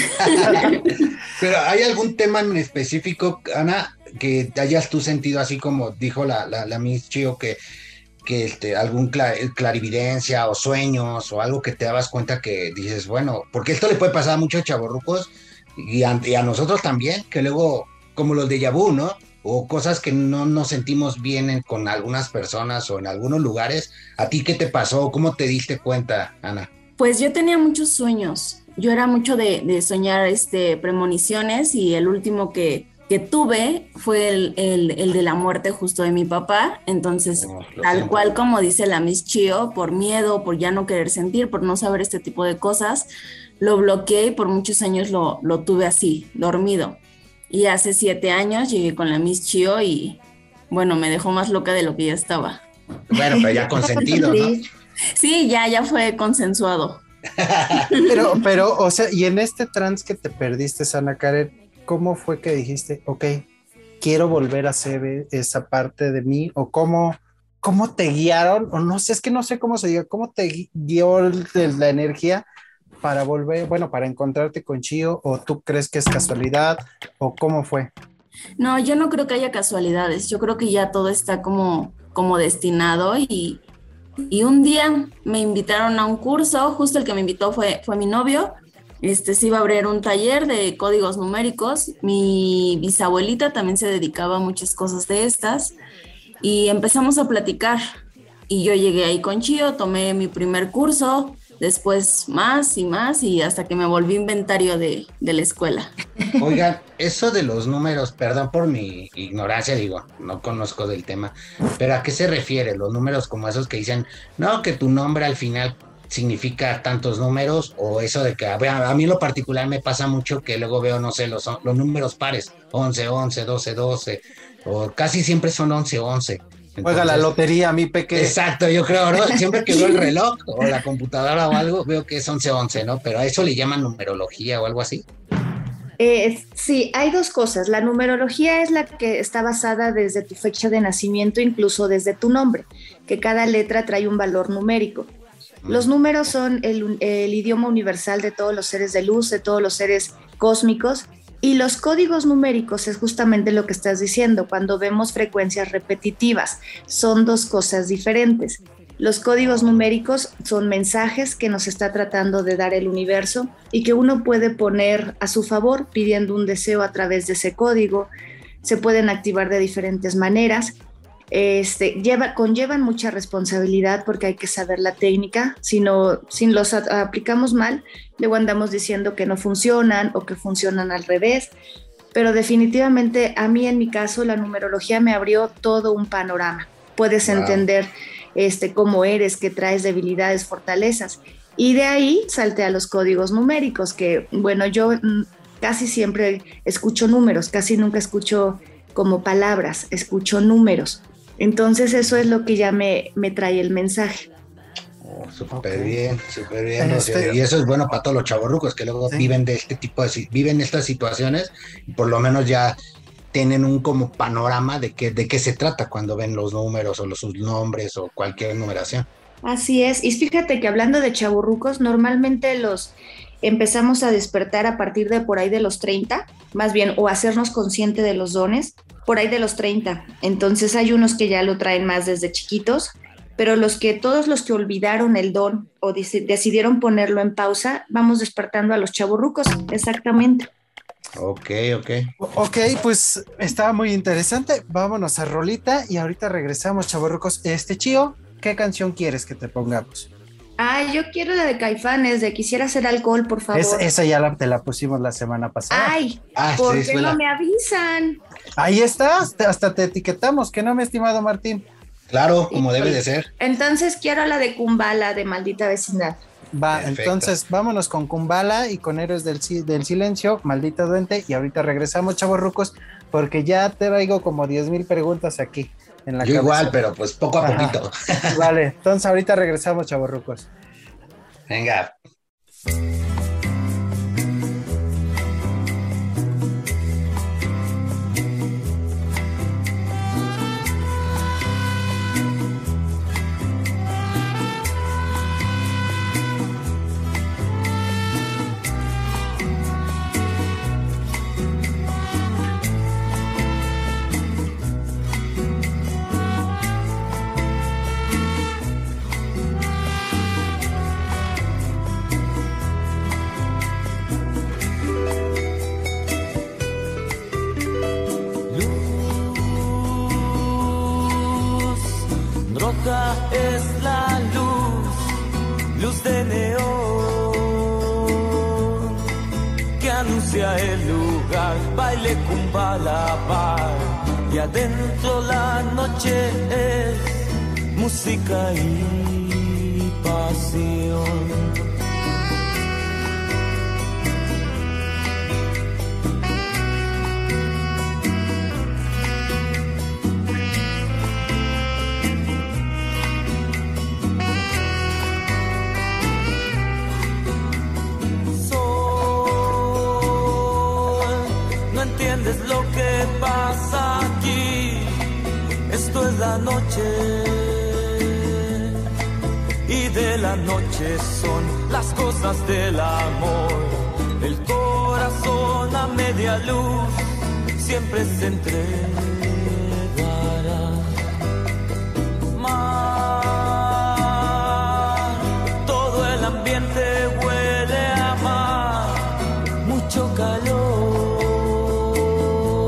Pero ¿hay algún tema en específico, Ana, que te hayas tú sentido así como dijo la, la, la Miss Chio, que, que este, algún clar, clarividencia o sueños o algo que te dabas cuenta que dices, bueno, porque esto le puede pasar a muchos chavorrucos y a, y a nosotros también, que luego, como los déjà vu, ¿no? O cosas que no nos sentimos bien en, con algunas personas o en algunos lugares. ¿A ti qué te pasó? ¿Cómo te diste cuenta, Ana? Pues yo tenía muchos sueños. Yo era mucho de, de soñar este, premoniciones, y el último que, que tuve fue el, el, el de la muerte justo de mi papá. Entonces, oh, tal siento. cual como dice la Miss Chio, por miedo, por ya no querer sentir, por no saber este tipo de cosas, lo bloqueé y por muchos años lo, lo tuve así, dormido. Y hace siete años llegué con la Miss Chio y, bueno, me dejó más loca de lo que ya estaba. Bueno, pero ya consentido, ¿no? Sí, ya, ya fue consensuado. Pero, pero, o sea, y en este trance que te perdiste, Ana Karen, ¿cómo fue que dijiste, ok, quiero volver a hacer esa parte de mí? ¿O cómo, cómo te guiaron? O no sé, es que no sé cómo se diga, ¿cómo te guió la energía para volver, bueno, para encontrarte con Chio? ¿O tú crees que es casualidad? ¿O cómo fue? No, yo no creo que haya casualidades. Yo creo que ya todo está como, como destinado, y, y un día me invitaron a un curso. Justo el que me invitó fue, fue mi novio. Este, se iba a abrir un taller de códigos numéricos. Mi bisabuelita también se dedicaba a muchas cosas de estas, y empezamos a platicar. y yo llegué ahí con Chío, tomé mi primer curso, después más y más y hasta que me volví inventario de, de la escuela. Oigan, eso de los números, perdón por mi ignorancia, digo, no conozco del tema, pero ¿a qué se refiere? Los números como esos que dicen, no, que tu nombre al final significa tantos números, o eso de que, a, a mí en lo particular me pasa mucho que luego veo, no sé, los, los números pares, once, once, doce, doce, o casi siempre son once, once. Juega la lotería, mi pequeño. Exacto, yo creo, ¿no? Siempre que veo el reloj o la computadora o algo, veo que es once, once, ¿no? Pero a eso le llaman numerología o algo así. Eh, sí, hay dos cosas. La numerología es la que está basada desde tu fecha de nacimiento, incluso desde tu nombre, que cada letra trae un valor numérico. Los números son el, el idioma universal de todos los seres de luz, de todos los seres cósmicos, y los códigos numéricos es justamente lo que estás diciendo. Cuando vemos frecuencias repetitivas, son dos cosas diferentes. Los códigos numéricos son mensajes que nos está tratando de dar el universo y que uno puede poner a su favor pidiendo un deseo a través de ese código. Se pueden activar de diferentes maneras. Este, lleva, conllevan mucha responsabilidad porque hay que saber la técnica. Si, no, si los a- aplicamos mal, luego andamos diciendo que no funcionan o que funcionan al revés. Pero definitivamente a mí, en mi caso, la numerología me abrió todo un panorama. Puedes wow. entender este, cómo eres, qué traes, debilidades, fortalezas. Y de ahí salté a los códigos numéricos, que bueno, yo mm, casi siempre escucho números, casi nunca escucho como palabras, escucho números. Entonces eso es lo que ya me, me trae el mensaje. Oh, súper okay. bien, súper bien. Este... Y eso es bueno para todos los chavorrucos que luego sí. viven de este tipo de, viven estas situaciones y por lo menos ya tienen un como panorama de qué, de qué se trata cuando ven los números o los sus nombres o cualquier numeración. Así es, y fíjate que hablando de chavorrucos, normalmente los empezamos a despertar a partir de por ahí de los treinta, más bien, o hacernos consciente de los dones, por ahí de los treinta. Entonces hay unos que ya lo traen más desde chiquitos, pero los que, todos los que olvidaron el don o dec- decidieron ponerlo en pausa, vamos despertando a los chavorrucos, exactamente. Ok, ok. Ok, pues está muy interesante. Vámonos a rolita y ahorita regresamos, chavorrucos. Este, Chío, ¿qué canción quieres que te pongamos? Ay, yo quiero la de Caifanes, de Quisiera Hacer Alcohol, por favor. Es, esa ya la, te la pusimos la semana pasada. Ay, ah, ¿por sí, qué suela. no me avisan? Ahí está, hasta, hasta te etiquetamos, ¿que no, mi estimado Martín? Claro, como debe de ser. Entonces quiero la de Kumbala, de Maldita Vecindad. Va, Perfecto. Entonces vámonos con Kumbala y con Héroes del, del Silencio, Maldita Duende, y ahorita regresamos, chavorrucos, porque ya te traigo como diez mil preguntas aquí en la Yo cabeza. igual, pero pues poco a Ajá. poquito. Vale, entonces ahorita regresamos, chavorrucos. Venga. Roja es la luz, luz de neón, que anuncia el lugar, baile Kumbala bar, y adentro la noche es música y pasión. ¿Entiendes lo que pasa aquí? Esto es la noche y de la noche son las cosas del amor. El corazón a media luz siempre se entregará. Mar, todo el ambiente huele a mar, mucho calor.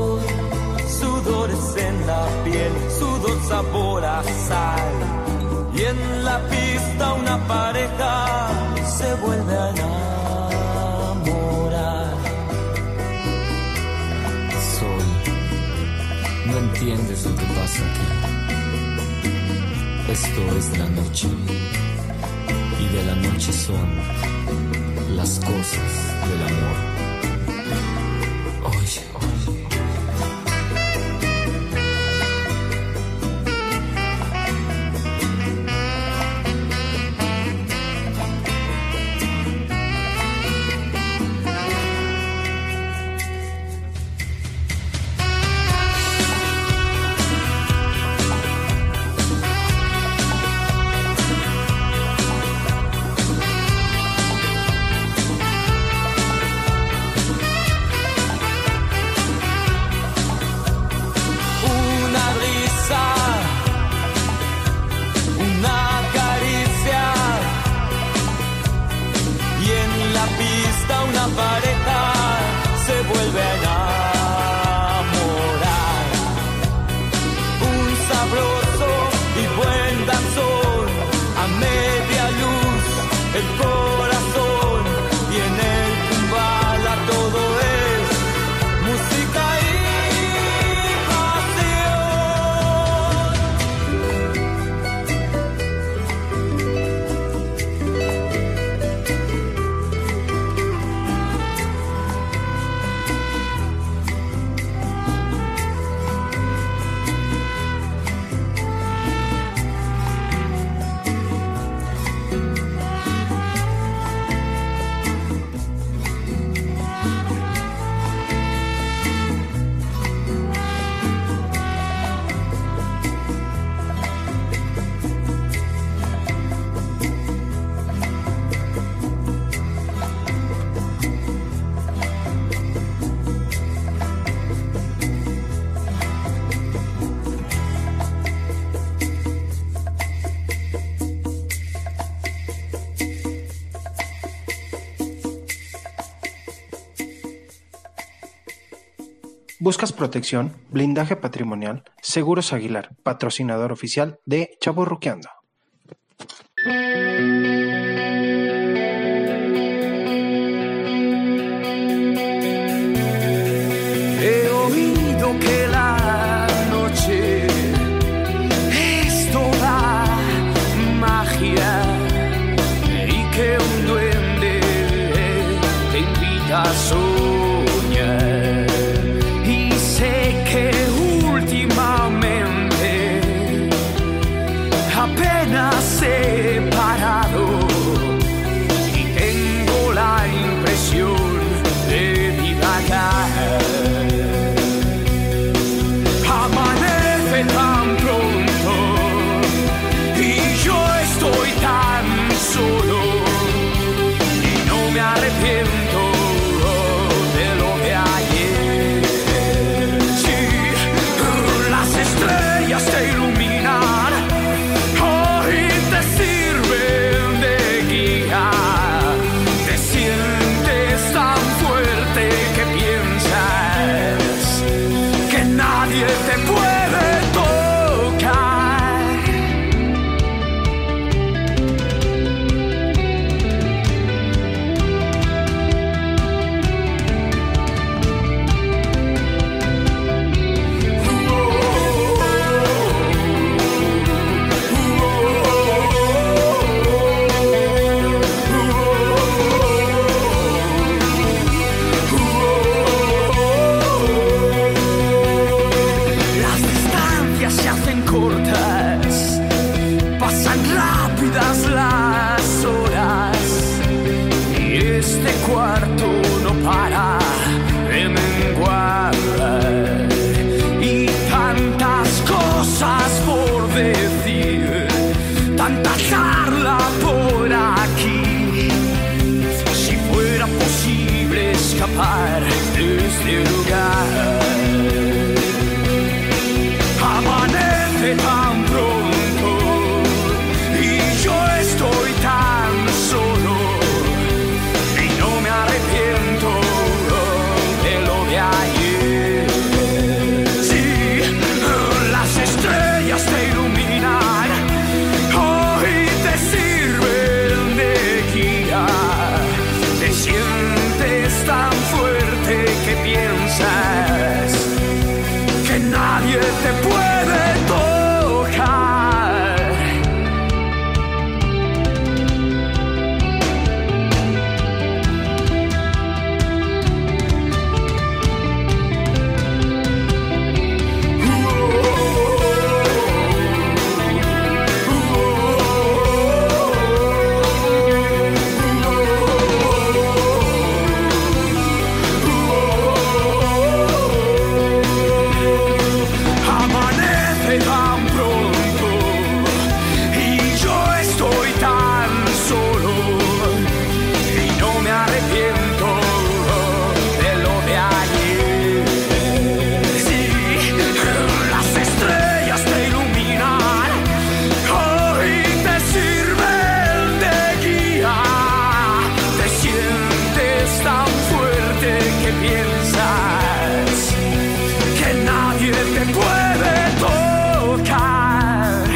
Sabor a sal, y en la pista una pareja se vuelve a enamorar. Sol, no entiendes lo que pasa aquí. Esto es la noche, y de la noche son las cosas del amor. Oye, oye. ¿Buscas protección, blindaje patrimonial? Seguros Aguilar, patrocinador oficial de Chavorruqueando. He oído que la noche es toda magia y que un duende te invita a soñar. Y sé que últimamente apenas he parado y tengo la impresión de divagar. Amanece tan pronto y yo estoy tan solo y no me arrepiento de lo de ayer. Sí, las estrellas te iluminan, hoy te sirven de guía. Te sientes tan fuerte que piensas que nadie te puede tocar. Las distancias se hacen cortas, pasan rápidas las horas y este cuarto no para de menguar. Y tantas cosas por decir, tanta charla por aquí. Si fuera posible escapar de este lugar. Amanece tan pronto y yo estoy tan solo y no me arrepiento de lo de ayer. Sí, las estrellas te iluminan, hoy piensas que nadie te puede tocar. Amanece tan pronto y yo estoy tan solo y no me arrepiento de lo de ayer. Sí, las estrellas te iluminan, hoy te sirven de guía. Te sientes tan fuerte que piensas que nadie te puede tocar.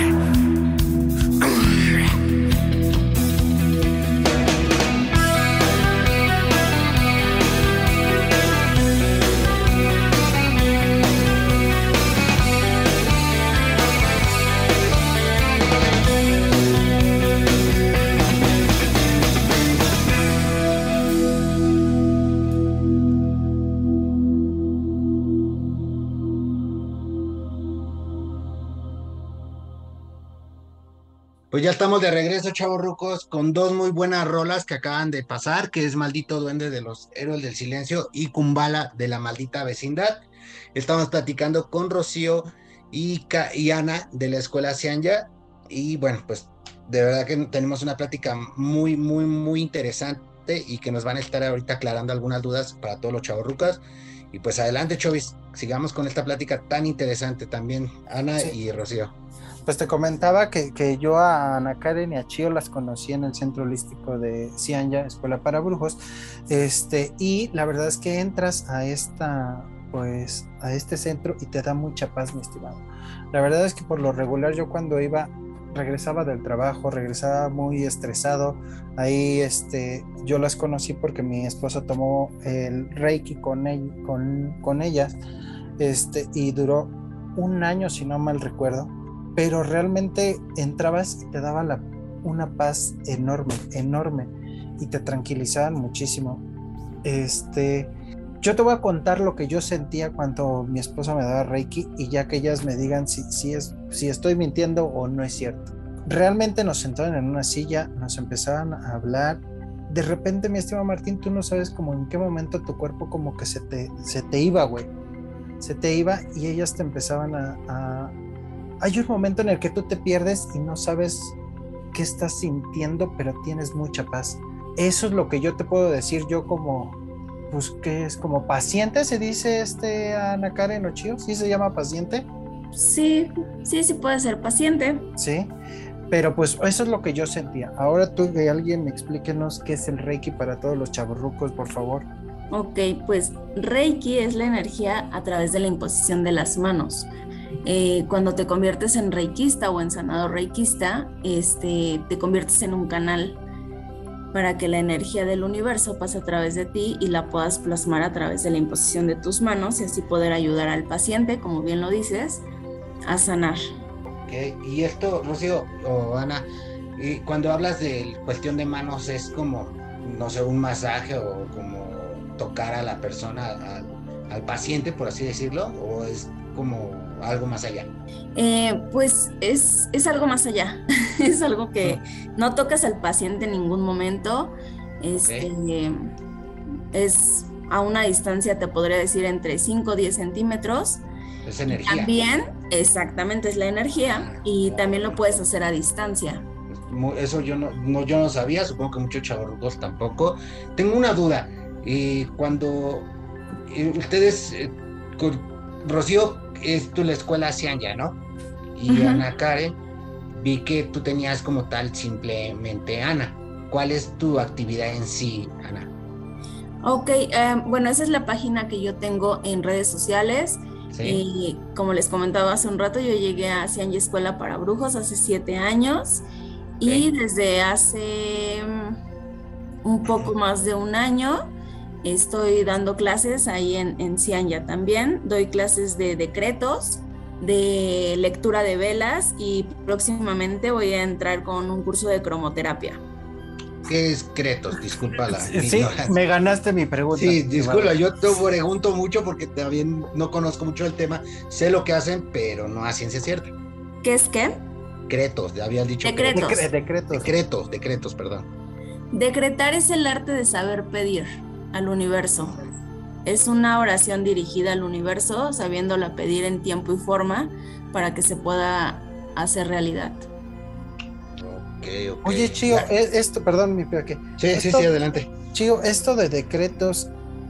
Pues ya estamos de regreso, chavorrucos, con dos muy buenas rolas que acaban de pasar, que es Maldito Duende de los Héroes del Silencio y Kumbala de la Maldita Vecindad. Estamos platicando con Rocío y, Ka- y Ana de la Escuela Cianya, y bueno, pues de verdad que tenemos una plática muy, muy, muy interesante y que nos van a estar ahorita aclarando algunas dudas para todos los chavorrucas. Y pues adelante, Chovis, sigamos con esta plática tan interesante también, Ana Sí. y Rocío. Pues te comentaba que, que yo a Ana Karen y a Chio las conocí en el centro holístico de Cianya, Escuela para Brujos, este, y la verdad es que entras a esta, pues, a este centro y te da mucha paz, mi estimado. La verdad es que por lo regular yo cuando iba, regresaba del trabajo, regresaba muy estresado, ahí, este, yo las conocí porque mi esposa tomó el Reiki con, ell- con, con ellas, este, y duró un año, si no mal recuerdo. Pero realmente entrabas y te daba la, una paz enorme, enorme, y te tranquilizaban muchísimo. Este, yo te voy a contar lo que yo sentía cuando mi esposa me daba Reiki, y ya que ellas me digan si, si, es, si estoy mintiendo o no es cierto. Realmente nos sentaban en una silla, nos empezaban a hablar. De repente, mi estimado Martín, tú no sabes como en qué momento tu cuerpo como que se te, se te iba, güey. Se te iba y ellas te empezaban a... a Hay un momento en el que tú te pierdes y no sabes qué estás sintiendo, pero tienes mucha paz. Eso es lo que yo te puedo decir yo como, pues, ¿qué es? Como paciente, ¿se dice este Ana Karen o Chio? ¿Sí se llama paciente? Sí, sí, sí puede ser paciente. Sí, pero pues eso es lo que yo sentía. Ahora tú, que alguien explíquenos qué es el Reiki para todos los chavorrucos, por favor. Ok, pues Reiki es la energía a través de la imposición de las manos. Eh, cuando te conviertes en reikista o en sanador reikista, este, te conviertes en un canal para que la energía del universo pase a través de ti y la puedas plasmar a través de la imposición de tus manos y así poder ayudar al paciente, como bien lo dices, a sanar. Okay. Y esto, Rocío o Ana, y cuando hablas de cuestión de manos, ¿es como, no sé, un masaje o como tocar a la persona, al, al paciente, por así decirlo, o es como algo más allá? Eh, pues es, es algo más allá, es algo que no tocas al paciente en ningún momento, este, okay. Es a una distancia, te podría decir, entre cinco o diez centímetros. Es energía. También, exactamente, es la energía, y también lo puedes hacer a distancia. Eso yo no, no, yo no sabía, supongo que muchos chavorrucos tampoco. Tengo una duda, eh, cuando eh, ustedes, eh, con Rocío, es tú la escuela Cianya, ¿no? Y uh-huh. Ana Karen, vi que tú tenías como tal simplemente Ana. ¿Cuál es tu actividad en sí, Ana? Ok, eh, bueno, esa es la página que yo tengo en redes sociales. Sí. Y como les comentaba hace un rato, yo llegué a Cianya Escuela para Brujos hace siete años. Okay. Y desde hace un poco más de un año Estoy dando clases ahí en, en Cianya también. Doy clases de decretos, de lectura de velas y próximamente voy a entrar con un curso de cromoterapia. ¿Qué es Cretos? Disculpa la Sí, ignorancia. me ganaste mi pregunta. Sí, disculpa, yo te pregunto mucho porque también no conozco mucho el tema. Sé lo que hacen, pero no a ciencia cierta. ¿Qué es qué? Cretos, ya habían dicho. Decretos. Cretos. Decretos. Decretos, decretos, perdón. Decretar es el arte de saber pedir al universo. Es una oración dirigida al universo, sabiéndola pedir en tiempo y forma para que se pueda hacer realidad. Okay, okay. Oye, Chío, esto, perdón, mi peque. Sí, esto, sí, sí, adelante. Chío, esto de decretos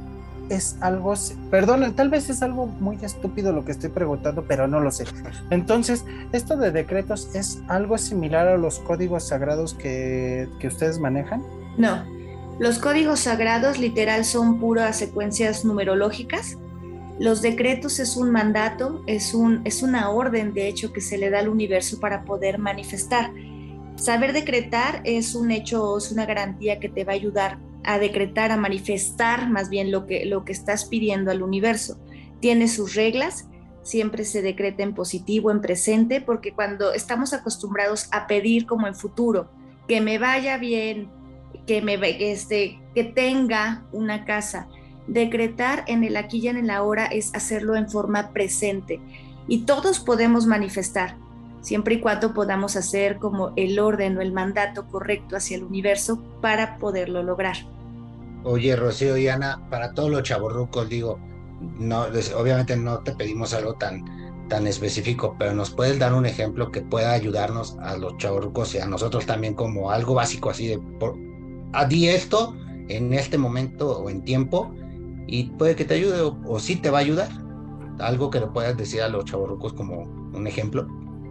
es algo, perdón, tal vez es algo muy estúpido lo que estoy preguntando, pero no lo sé. Entonces, esto de decretos es algo similar a los códigos sagrados que, que ustedes manejan. No, los códigos sagrados literal son puras secuencias numerológicas. Los decretos es un mandato, es, un, es una orden de hecho que se le da al universo para poder manifestar. Saber decretar es un hecho, es una garantía que te va a ayudar a decretar, a manifestar más bien lo que, lo que estás pidiendo al universo. Tiene sus reglas, siempre se decreta en positivo, en presente, porque cuando estamos acostumbrados a pedir como en futuro, que me vaya bien, que, me, este, que tenga una casa, decretar en el aquí y en el ahora es hacerlo en forma presente. Y todos podemos manifestar, siempre y cuando podamos hacer como el orden o el mandato correcto hacia el universo para poderlo lograr. Oye, Rocío y Ana, para todos los chavorrucos, digo, no, obviamente no te pedimos algo tan, tan específico, pero nos puedes dar un ejemplo que pueda ayudarnos a los chavorrucos y a nosotros también como algo básico así de, por, a di esto en este momento o en tiempo y puede que te ayude o, o sí te va a ayudar. Algo que le puedas decir a los chavorrucos como un ejemplo.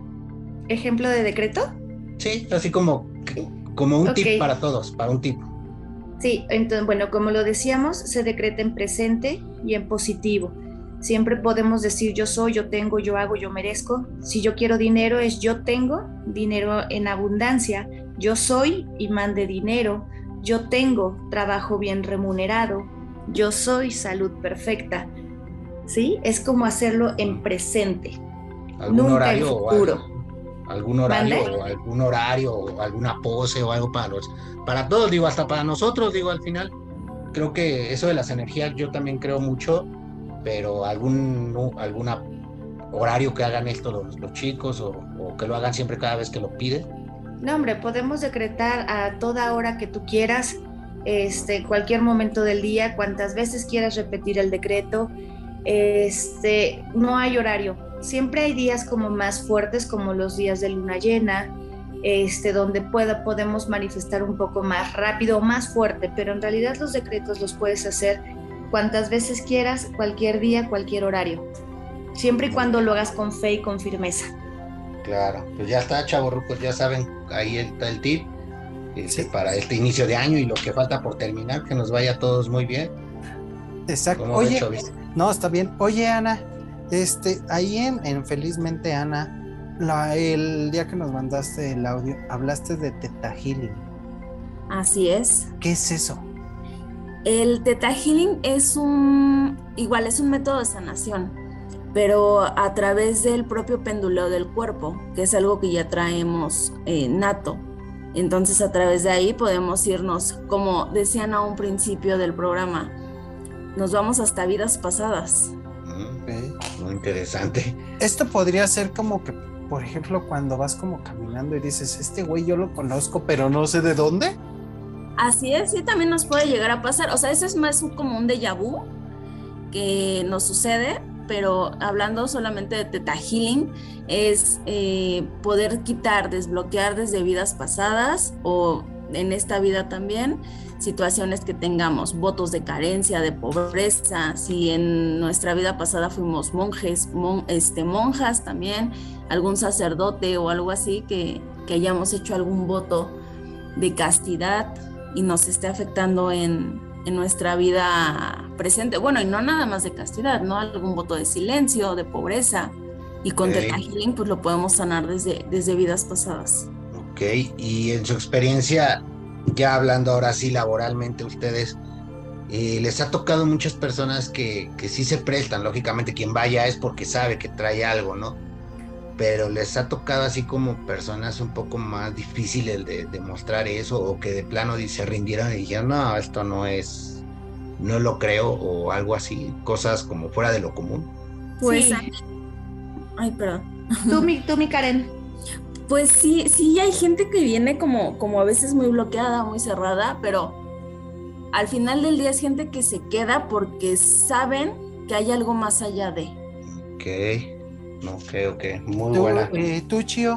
¿Ejemplo de decreto? Sí, así como, como un Okay. tip para todos, para un tip. Sí, entonces, bueno, como lo decíamos, se decreta en presente y en positivo. Siempre podemos decir yo soy, yo tengo, yo hago, yo merezco. Si yo quiero dinero es yo tengo dinero en abundancia, yo soy imán de dinero, yo tengo trabajo bien remunerado, yo soy salud perfecta. ¿Sí? Es como hacerlo en presente, ¿Algún nunca horario en o futuro. algo? algún horario ¿Mande? o algún horario o alguna pose o algo para los para todos, digo, hasta para nosotros, digo, al final creo que eso de las energías yo también creo mucho, pero algún alguna horario que hagan esto los, los chicos o, o que lo hagan siempre cada vez que lo piden. No, hombre, podemos decretar a toda hora que tú quieras, este, cualquier momento del día, cuantas veces quieras repetir el decreto. Este, no hay horario. Siempre hay días como más fuertes, como los días de luna llena, este, donde pueda, podemos manifestar un poco más rápido o más fuerte, pero en realidad los decretos los puedes hacer cuantas veces quieras, cualquier día, cualquier horario, siempre y cuando lo hagas con fe y con firmeza. Claro, pues ya está, chavorrucos, ya saben, ahí está el tip este, sí. para este inicio de año y lo que falta por terminar, que nos vaya a todos muy bien. Exacto. Oye, no, está bien. Oye, Ana, este, ahí en, en Felizmente Ana, la, el día que nos mandaste el audio, hablaste de Theta Healing. Así es. ¿Qué es eso? El Theta Healing es un, igual es un método de sanación, pero a través del propio penduleo del cuerpo, que es algo que ya traemos eh, nato. Entonces a través de ahí podemos irnos, como decían a un principio del programa, nos vamos hasta vidas pasadas. Okay. Muy interesante. Esto podría ser como que, por ejemplo, cuando vas como caminando y dices, este güey yo lo conozco, pero no sé de dónde. Así es, sí, también nos puede llegar a pasar. O sea, eso es más como un déjà vu que nos sucede, pero hablando solamente de Theta Healing, es eh, poder quitar, desbloquear desde vidas pasadas o en esta vida también, situaciones que tengamos, votos de carencia, de pobreza, si en nuestra vida pasada fuimos monjes, mon, este, monjas también, algún sacerdote o algo así que, que hayamos hecho algún voto de castidad y nos esté afectando en, en nuestra vida presente, bueno, y no nada más de castidad, ¿no? Algún voto de silencio, de pobreza, y con okay. Theta Healing pues lo podemos sanar desde, desde vidas pasadas. Ok, y en su experiencia, ya hablando ahora sí laboralmente, ustedes, eh, les ha tocado muchas personas que, que sí se prestan, lógicamente quien vaya es porque sabe que trae algo, ¿no? Pero les ha tocado así como personas un poco más difíciles de, de mostrar eso, o que de plano se rindieron y dijeron, no, esto no es, no lo creo, o algo así, cosas como fuera de lo común. Pues, Sí. ay, perdón. Tú, mi, tú, mi Karen. Pues sí, sí hay gente que viene como, como a veces muy bloqueada, muy cerrada, pero al final del día es gente que se queda porque saben que hay algo más allá de. Ok, ok, ok, muy ¿Tú, buena. eh, ¿Tú, Chío?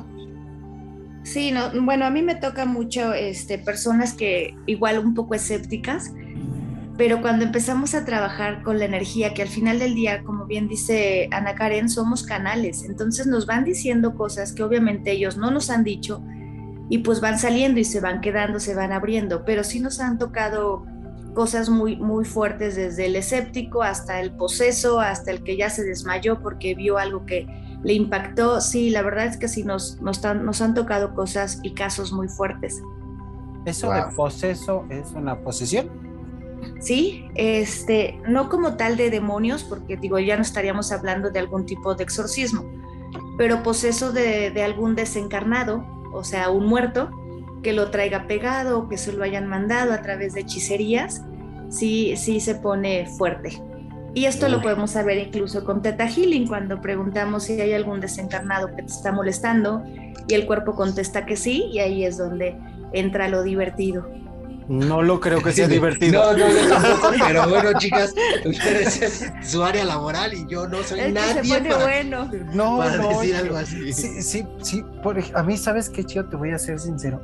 Sí, no, bueno, a mí me toca mucho este, personas que igual un poco escépticas, pero cuando empezamos a trabajar con la energía, que al final del día, como bien dice Ana Karen, somos canales, entonces nos van diciendo cosas que obviamente ellos no nos han dicho y pues van saliendo y se van quedando, se van abriendo, pero sí nos han tocado cosas muy, muy fuertes, desde el escéptico hasta el poseso, hasta el que ya se desmayó porque vio algo que le impactó. Sí, la verdad es que sí nos, nos, tan- nos han tocado cosas y casos muy fuertes. ¿Eso Wow. de poseso es una posesión? Sí, este, no como tal de demonios, porque digo, ya no estaríamos hablando de algún tipo de exorcismo, pero poseso de, de algún desencarnado, o sea, un muerto, que lo traiga pegado, que se lo hayan mandado a través de hechicerías, sí, sí se pone fuerte. Y esto lo podemos saber incluso con Theta Healing, cuando preguntamos si hay algún desencarnado que te está molestando, y el cuerpo contesta que sí, y ahí es donde entra lo divertido. No lo creo que sea divertido. No, no, yo tampoco, pero bueno, chicas, ustedes es su área laboral y yo no soy Es que nadie se pone para, bueno. No, para no, decir Chío. algo así. Sí, sí, sí. Por, ej- a mí, ¿sabes qué, Chío? Te voy a ser sincero.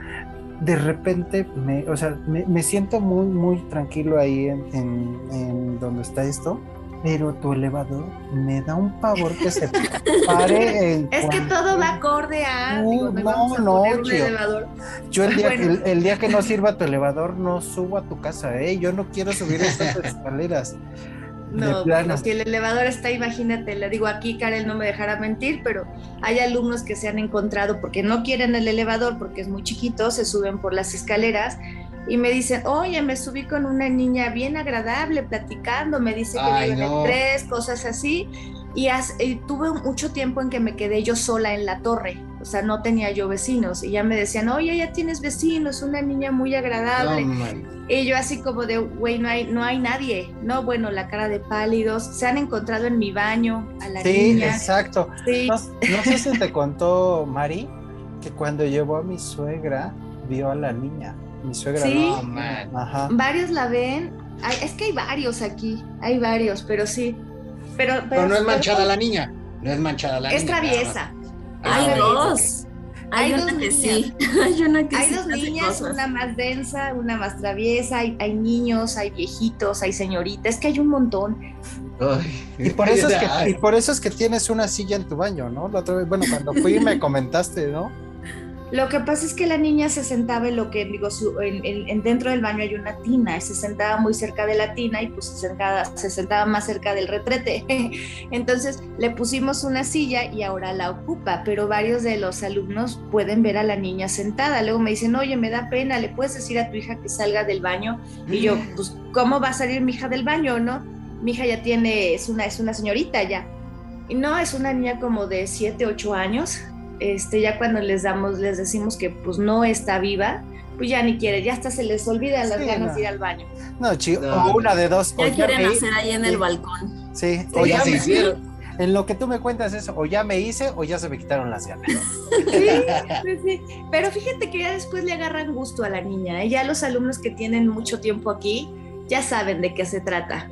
De repente, me, o sea, me, me siento muy, muy tranquilo ahí en, en, en donde está esto, pero tu elevador me da un pavor que se pare en Es que cuanto- todo va acorde a. No, digo, me no, vamos a no, poner un Chío. elevador. Yo el día, Bueno. el, el día que no sirva tu elevador, no subo a tu casa, ¿eh? Yo no quiero subir estas escaleras. De No, plano. bueno, si el elevador está, imagínate, le digo aquí, Karel no me dejará mentir, pero hay alumnos que se han encontrado porque no quieren el elevador porque es muy chiquito, se suben por las escaleras y me dicen, oye, me subí con una niña bien agradable platicando, me dice que Ay, vive en no. el tres, cosas así, y, as- y tuve mucho tiempo en que me quedé yo sola en la torre, o sea, no tenía yo vecinos, y ya me decían, oye, ya tienes vecinos, una niña muy agradable. No, man. Y yo así como de, güey, no hay, no hay nadie, no, bueno, la cara de pálidos, se han encontrado en mi baño a la Sí, niña. exacto. Sí. No, no sé si te contó Mari que cuando llevó a mi suegra vio a la niña. Mi suegra Sí. no, No, man. Ajá. Varios la ven, Ay, es que hay varios aquí, hay varios, pero sí. Pero, pero, Pero no es pero manchada la niña, no es manchada la es niña. traviesa. Ah, Hay ok, dos. Hay, Hay una dos que niñas. sí. Hay una que Hay sí dos hace niñas, cosas. una más densa, una más traviesa, hay, hay niños, hay viejitos, hay señoritas, es que hay un montón. Ay. Y por eso es que, Ay. y por eso es que tienes una silla en tu baño, ¿no? La otra vez, bueno, cuando fui me comentaste, ¿no? Lo que pasa es que la niña se sentaba en lo que digo, su- en, en- en- dentro del baño hay una tina y se sentaba muy cerca de la tina y pues se sentaba, se sentaba más cerca del retrete. Entonces le pusimos una silla y ahora la ocupa, pero varios de los alumnos pueden ver a la niña sentada. Luego me dicen, oye, me da pena, ¿le puedes decir a tu hija que salga del baño? Y yo, pues, ¿cómo va a salir mi hija del baño, no? Mi hija ya tiene, es una, es una señorita ya. Y no, es una niña como de siete, ocho años. Este, ya cuando les damos, les decimos que pues no está viva, pues ya ni quiere, ya hasta se les olvida las Sí, ganas no. de ir al baño. No, chico, No, o no. una de dos. o Ya quieren me- hacer ahí en sí, el balcón. Sí, Sí, o ya ya se me hicieron. En lo que tú me cuentas eso, o ya me hice o ya se me quitaron las ganas. Sí, sí, sí. Pero fíjate que ya después le agarran gusto a la niña, ¿eh? Ya los alumnos que tienen mucho tiempo aquí ya saben de qué se trata.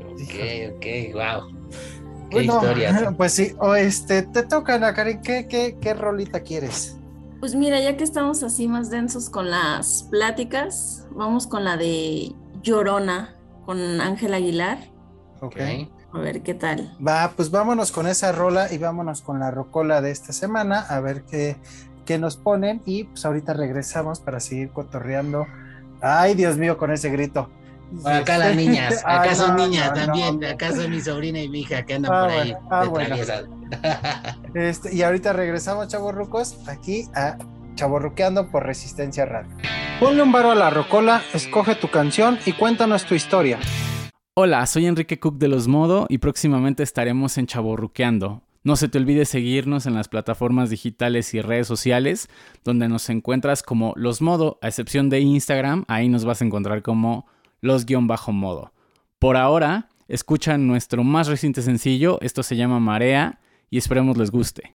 Ok, ok, wow. Qué Bueno, historias. pues sí, o este, te toca, Ana Karen, ¿qué, qué, qué rolita quieres? Pues mira, ya que estamos así más densos con las pláticas, vamos con la de Llorona, con Ángel Aguilar. Ok. A ver qué tal. Va, pues vámonos con esa rola y vámonos con la rocola de esta semana, a ver qué, qué nos ponen y pues ahorita regresamos para seguir cotorreando. Ay, Dios mío, con ese grito. Acá las niñas, acá Ah, son no, niñas no, también, no. acá son mi sobrina y mi hija que andan Ah, por ahí bueno, ah, de bueno. traviesas. Este, y ahorita regresamos, chavorrucos, aquí a Chavorruqueando por Resistencia Radio. Ponle un varo a la rocola, escoge tu canción y cuéntanos tu historia. Hola, soy Enrique Cook de Los Modo y próximamente estaremos en Chavorruqueando. No se te olvide seguirnos en las plataformas digitales y redes sociales, donde nos encuentras como Los Modo, a excepción de Instagram, ahí nos vas a encontrar como Los-Modo. Por ahora, escuchan nuestro más reciente sencillo, esto se llama Marea, y esperemos les guste.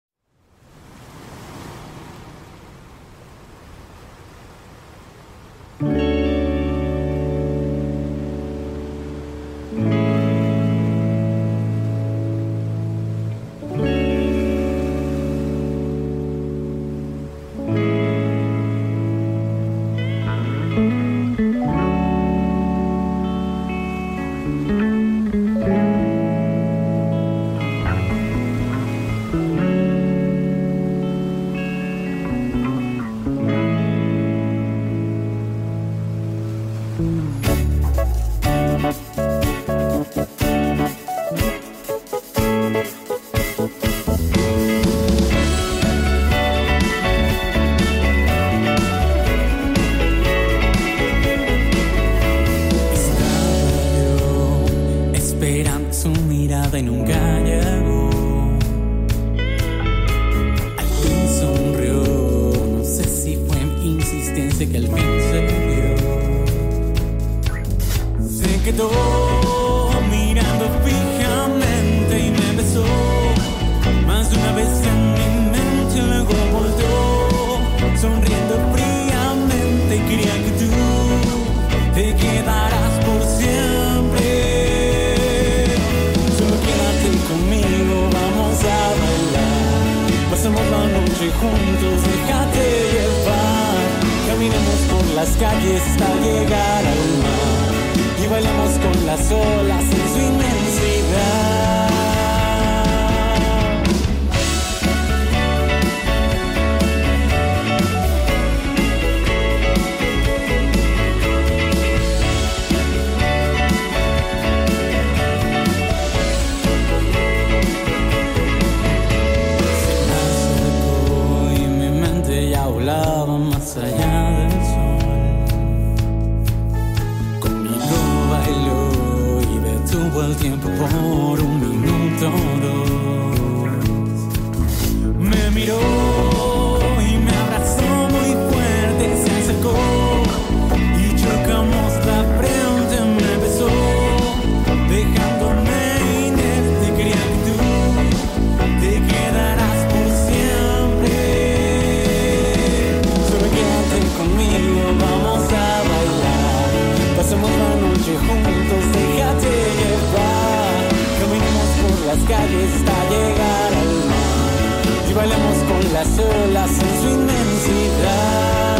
En un gallego alguien sonrió, no sé si fue mi insistencia que al fin se vio. Se quedó mirando fijamente y me besó más de una vez en mi mente, luego volvió sonriendo fríamente y quería que tú te quedaras por siempre. Conmigo vamos a bailar, pasemos la noche juntos, déjate llevar. Caminemos por las calles hasta llegar al mar y bailemos con las olas en su inmensidad. Más allá del sol, conmigo bailó y detuvo el tiempo por un minuto o dos. Me miró y me abrazó muy fuerte, se acercó y chocamos la frente, me besó dejándome inerte. Quería que tú te quedaras por siempre. Conmigo vamos a bailar, pasemos la noche juntos, déjate llevar. Caminemos por las calles hasta llegar al mar y bailemos con las olas en su inmensidad.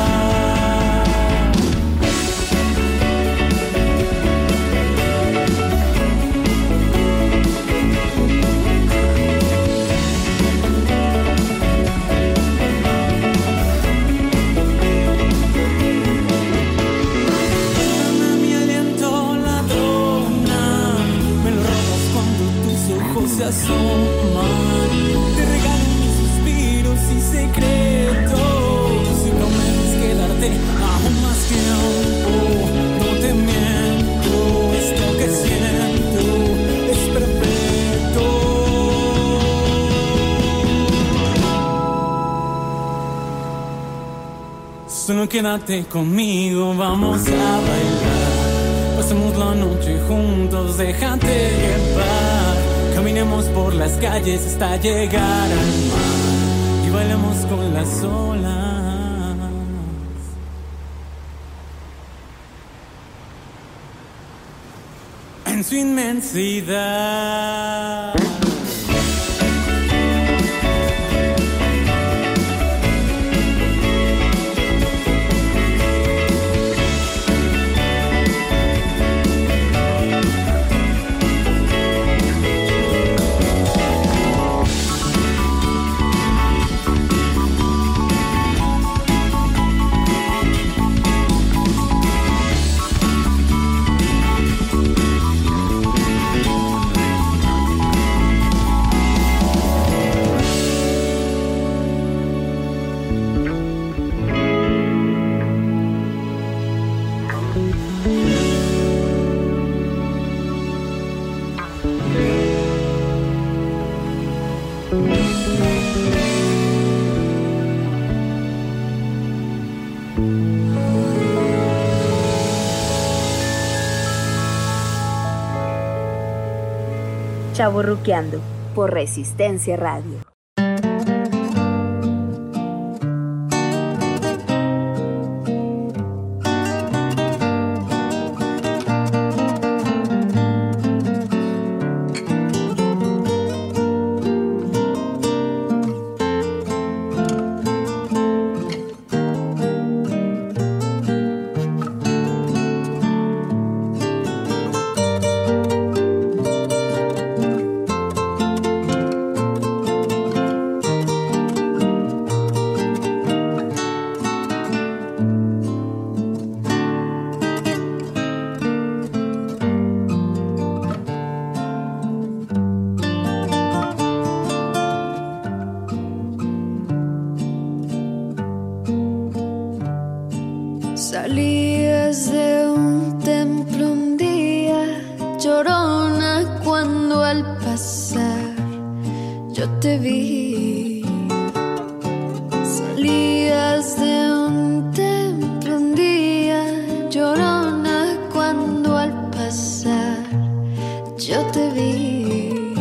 Se asoman, te regalo mis suspiros y secretos. Si prometes quedarte aún más tiempo, no te miento, esto que siento es perfecto. Solo quédate conmigo, vamos a bailar, pasemos la noche juntos, déjate llevar. Caminemos por las calles hasta llegar al mar y bailemos con las olas en su inmensidad. Chavorruqueando por Resistencia Radio. Salías de un templo un día, llorona, cuando al pasar yo te vi. Salías de un templo un día, llorona, cuando al pasar yo te vi.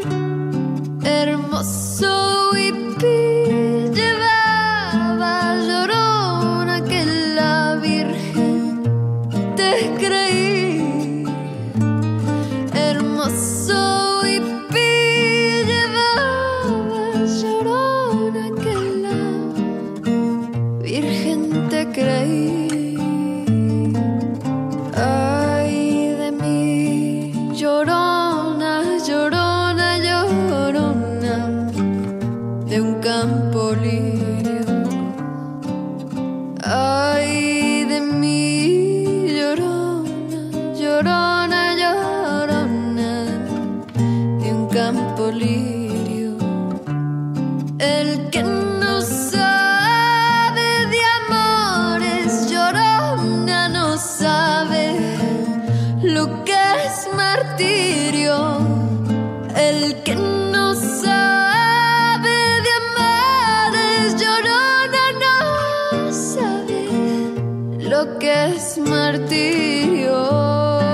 Hermoso hippie llevaba llorona que la Virgen te creí. Hermoso hippie llevaba llorona que la Virgen te creí. Ay de mí, llorona, llorona, llorona de un campo lirio. Ay de mí, llorona, llorona, llorona de un campo lirio. El que no sabe de amores, llorona, no sabe lo que es martirio. El que no sabe de amores, llorona, no sabe lo que es martirio.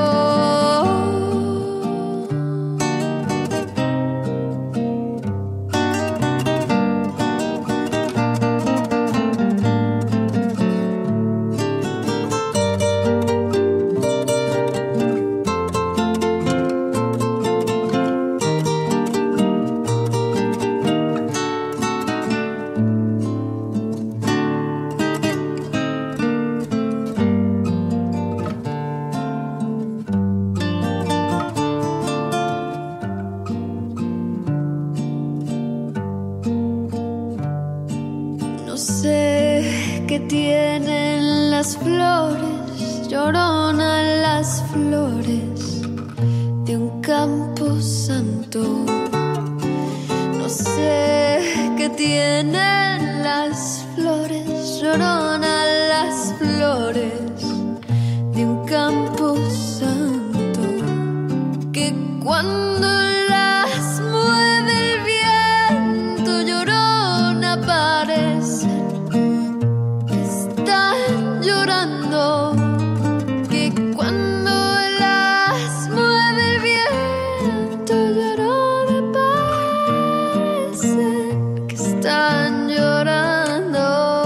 No sé qué tienen las flores, llorona, las flores de un campo santo. No sé qué tienen las flores, llorona, las flores de un campo santo, que cuando las mueve el viento, llorona, parecen que están llorando, que cuando las mueve el viento, llorona, parecen que están llorando.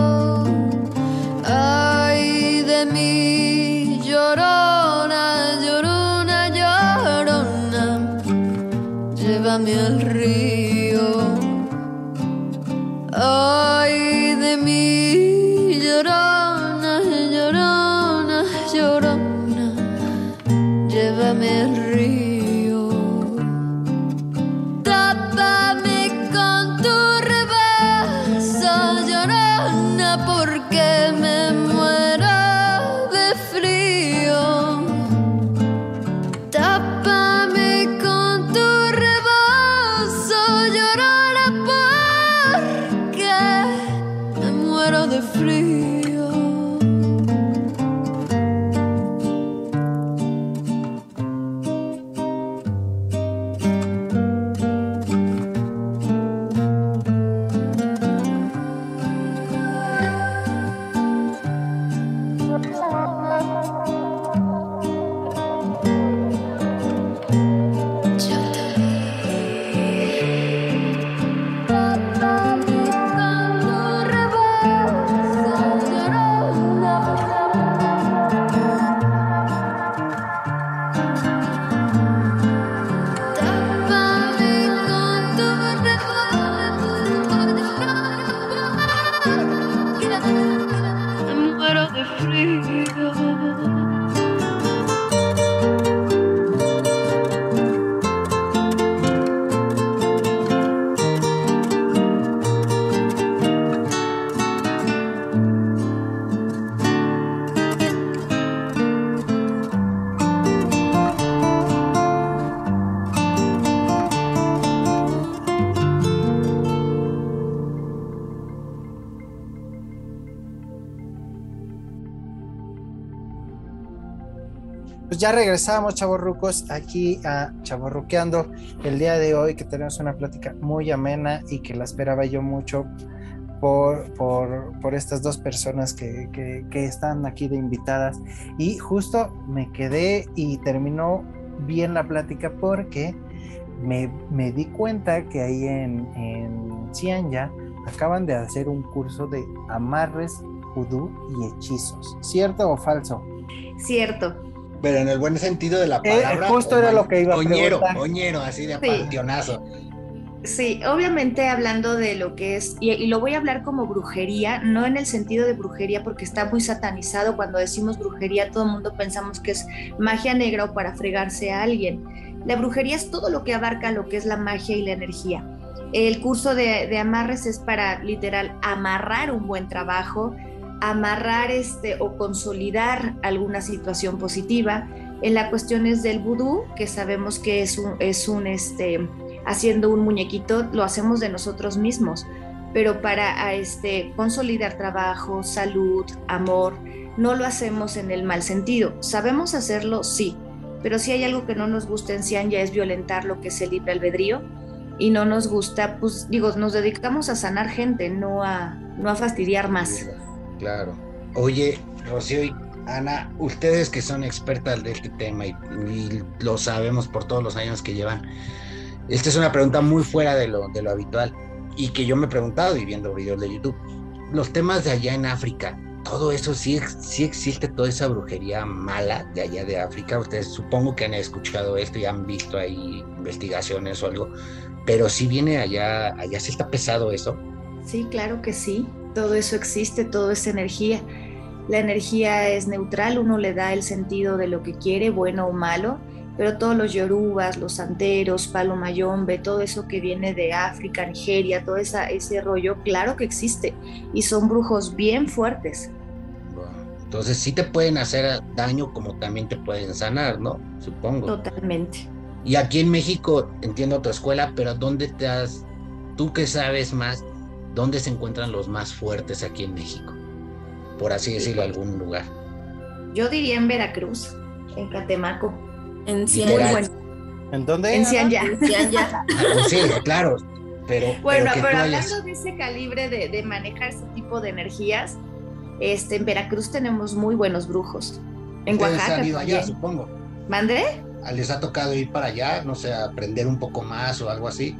Ay de mí, llorona, llorona, llorona, llévame al río. Ay de mí, llorona, llorona, llorona, llévame al río. Tápame con tu rebazo, llorona, porque me muero de frío. Tápame con tu rebozo, llorona, porque me muero de frío. ya regresamos, chavorrucos, aquí a Chavorruqueando el día de hoy, que tenemos una plática muy amena y que la esperaba yo mucho por, por, por estas dos personas que, que, que están aquí de invitadas. Y justo me quedé y terminó bien la plática porque me, me di cuenta que ahí en, en Cianya acaban de hacer un curso de amarres, vudú y hechizos. ¿Cierto o falso? Cierto. Pero en el buen sentido de la palabra. Eh, justo era lo que iba a oñero, preguntar. oñero, así de Sí. panteonazo. Sí, obviamente hablando de lo que es, y, y lo voy a hablar como brujería, no en el sentido de brujería porque está muy satanizado. Cuando decimos brujería todo el mundo pensamos que es magia negra o para fregarse a alguien. La brujería es todo lo que abarca lo que es la magia y la energía. El curso de, de amarres es para literal amarrar un buen trabajo, amarrar este o consolidar alguna situación positiva. En la cuestión es del vudú, que sabemos que es un, es un este, haciendo un muñequito, lo hacemos de nosotros mismos, pero para a este, consolidar trabajo, salud, amor, no lo hacemos en el mal sentido. ¿Sabemos hacerlo? Sí, pero si hay algo que no nos gusta en Cianya es violentar lo que es el libre albedrío, y no nos gusta, pues digo, nos dedicamos a sanar gente, no a, no a fastidiar más. Claro. Oye, Rocío y Ana, ustedes que son expertas de este tema y, y lo sabemos por todos los años que llevan, esta es una pregunta muy fuera de lo, de lo habitual y que yo me he preguntado y viendo videos de YouTube. Los temas de allá en África, todo eso, sí, sí existe toda esa brujería mala de allá de África. Ustedes supongo que han escuchado esto y han visto ahí investigaciones o algo, pero sí viene allá, allá sí está pesado eso. Sí, claro que sí. Todo eso existe, todo es energía. La energía es neutral, uno le da el sentido de lo que quiere, bueno o malo, pero todos los yorubas, los santeros, palo mayombe, todo eso que viene de África, Nigeria, todo esa, ese rollo, claro que existe, y son brujos bien fuertes. Entonces sí te pueden hacer daño como también te pueden sanar, ¿no? Supongo. Totalmente. Y aquí en México, entiendo tu escuela, pero ¿dónde te has, tú que sabes más, dónde se encuentran los más fuertes aquí en México? Por así decirlo, algún lugar. Yo diría en Veracruz, en Catemaco. En Cianya. Cianya. ¿En dónde? En Cianya. En Cianya. Sí, claro, pero... Bueno, pero, pero hayas... hablando de ese calibre de, de manejar ese tipo de energías, este, en Veracruz tenemos muy buenos brujos. En Ustedes Oaxaca han ido allá, también. supongo. ¿Mandé? ¿Les ha tocado ir para allá, no sé, aprender un poco más o algo así?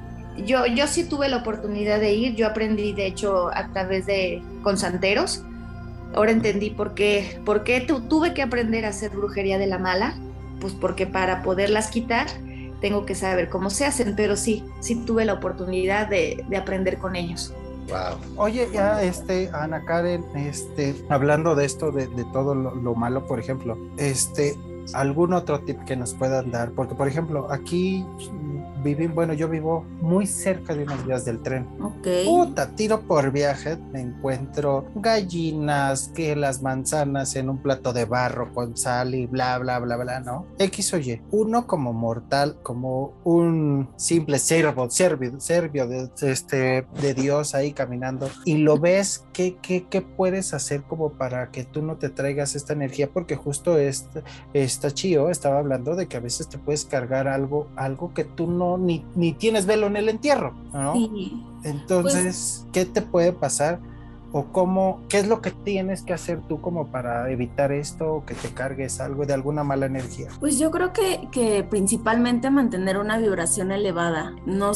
Yo, yo sí tuve la oportunidad de ir, yo aprendí de hecho a través de con santeros. Ahora entendí por qué, por qué tu, tuve que aprender a hacer brujería de la mala, pues porque para poderlas quitar tengo que saber cómo se hacen, pero sí, sí tuve la oportunidad de, de aprender con ellos. Wow. Oye, ya, este, Ana Karen, este, hablando de esto, de, de todo lo, lo malo, por ejemplo, este, ¿algún otro tip que nos puedan dar? Porque, por ejemplo, aquí viví, bueno, yo vivo muy cerca de unas vías del tren. Ok. Puta, tiro por viaje, me encuentro gallinas, que las manzanas en un plato de barro con sal y bla, bla, bla, bla, ¿no? X o Y. Uno como mortal, como un simple servo, servio, servio de, este, de Dios ahí caminando, y lo ves, ¿qué, qué, qué puedes hacer como para que tú no te traigas esta energía? Porque justo este, esta Chío estaba hablando de que a veces te puedes cargar algo, algo que tú no Ni, ni tienes velo en el entierro, ¿no? Sí. Entonces, pues, ¿qué te puede pasar? ¿O cómo, qué es lo que tienes que hacer tú como para evitar esto o que te cargues algo de alguna mala energía? Pues yo creo que, que principalmente mantener una vibración elevada. No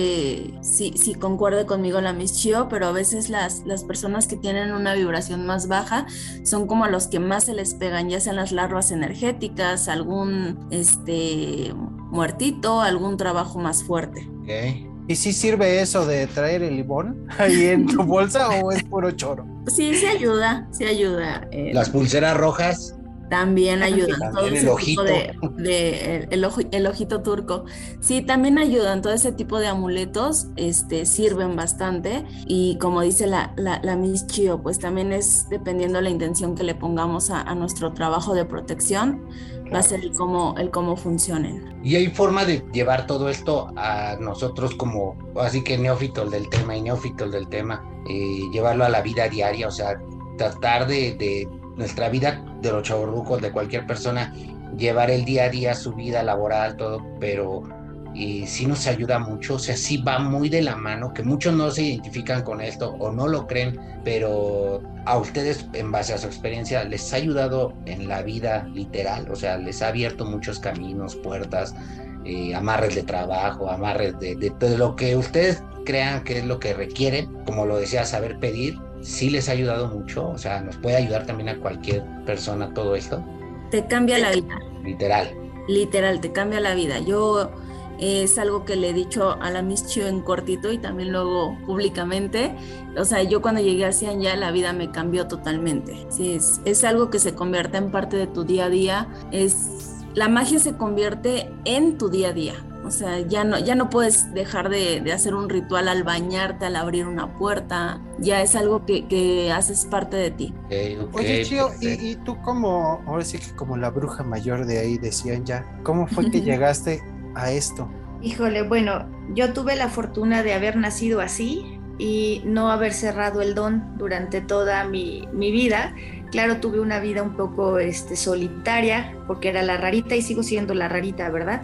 sé si, si concuerde conmigo la Miss Chío, pero a veces las, las personas que tienen una vibración más baja son como los que más se les pegan, ya sean las larvas energéticas, algún este, muertito, algún trabajo más fuerte. Okay. ¿Y si sirve eso de traer el limón ahí en tu bolsa o es puro choro? Sí, sí ayuda, sí ayuda. Eh, Las pulseras rojas también ayudan. También todo el ese ojito. tipo de, de el, el, ojo, el ojito turco. Sí, también ayudan. Todo ese tipo de amuletos este, sirven bastante. Y como dice la, la, la Miss Chío, pues también es dependiendo la intención que le pongamos a, a nuestro trabajo de protección, claro. Va a ser el cómo, el cómo funcionen. Y hay forma de llevar todo esto a nosotros como, así que neófitos del tema y neófitos del tema, eh, llevarlo a la vida diaria, o sea, tratar de, de nuestra vida de los chavorrucos, de cualquier persona, llevar el día a día, su vida laboral, todo, pero y sí nos ayuda mucho, o sea, sí va muy de la mano, que muchos no se identifican con esto o no lo creen, pero a ustedes, en base a su experiencia, les ha ayudado en la vida literal, o sea, les ha abierto muchos caminos, puertas, eh, amarres de trabajo, amarres de, de todo lo que ustedes crean que es lo que requieren, como lo decía, saber pedir, sí les ha ayudado mucho, o sea, nos puede ayudar también a cualquier persona todo esto. Te cambia la vida. Literal. Literal, te cambia la vida. Yo eh, es algo que le he dicho a la Miss Chio en cortito y también luego públicamente. O sea, yo cuando llegué a Xi'an ya la vida me cambió totalmente. Sí, es, es algo que se convierte en parte de tu día a día. Es, la magia se convierte en tu día a día. O sea, ya no, ya no puedes dejar de, de hacer un ritual al bañarte, al abrir una puerta. Ya es algo que, que haces parte de ti. Okay, okay, Oye, Chio, ¿y, y tú como, ahora sí que como la bruja mayor de ahí decían ya, ¿cómo fue que llegaste a esto? Híjole, bueno, yo tuve la fortuna de haber nacido así y no haber cerrado el don durante toda mi, mi vida. Claro, tuve una vida un poco este, solitaria, porque era la rarita y sigo siendo la rarita, ¿verdad?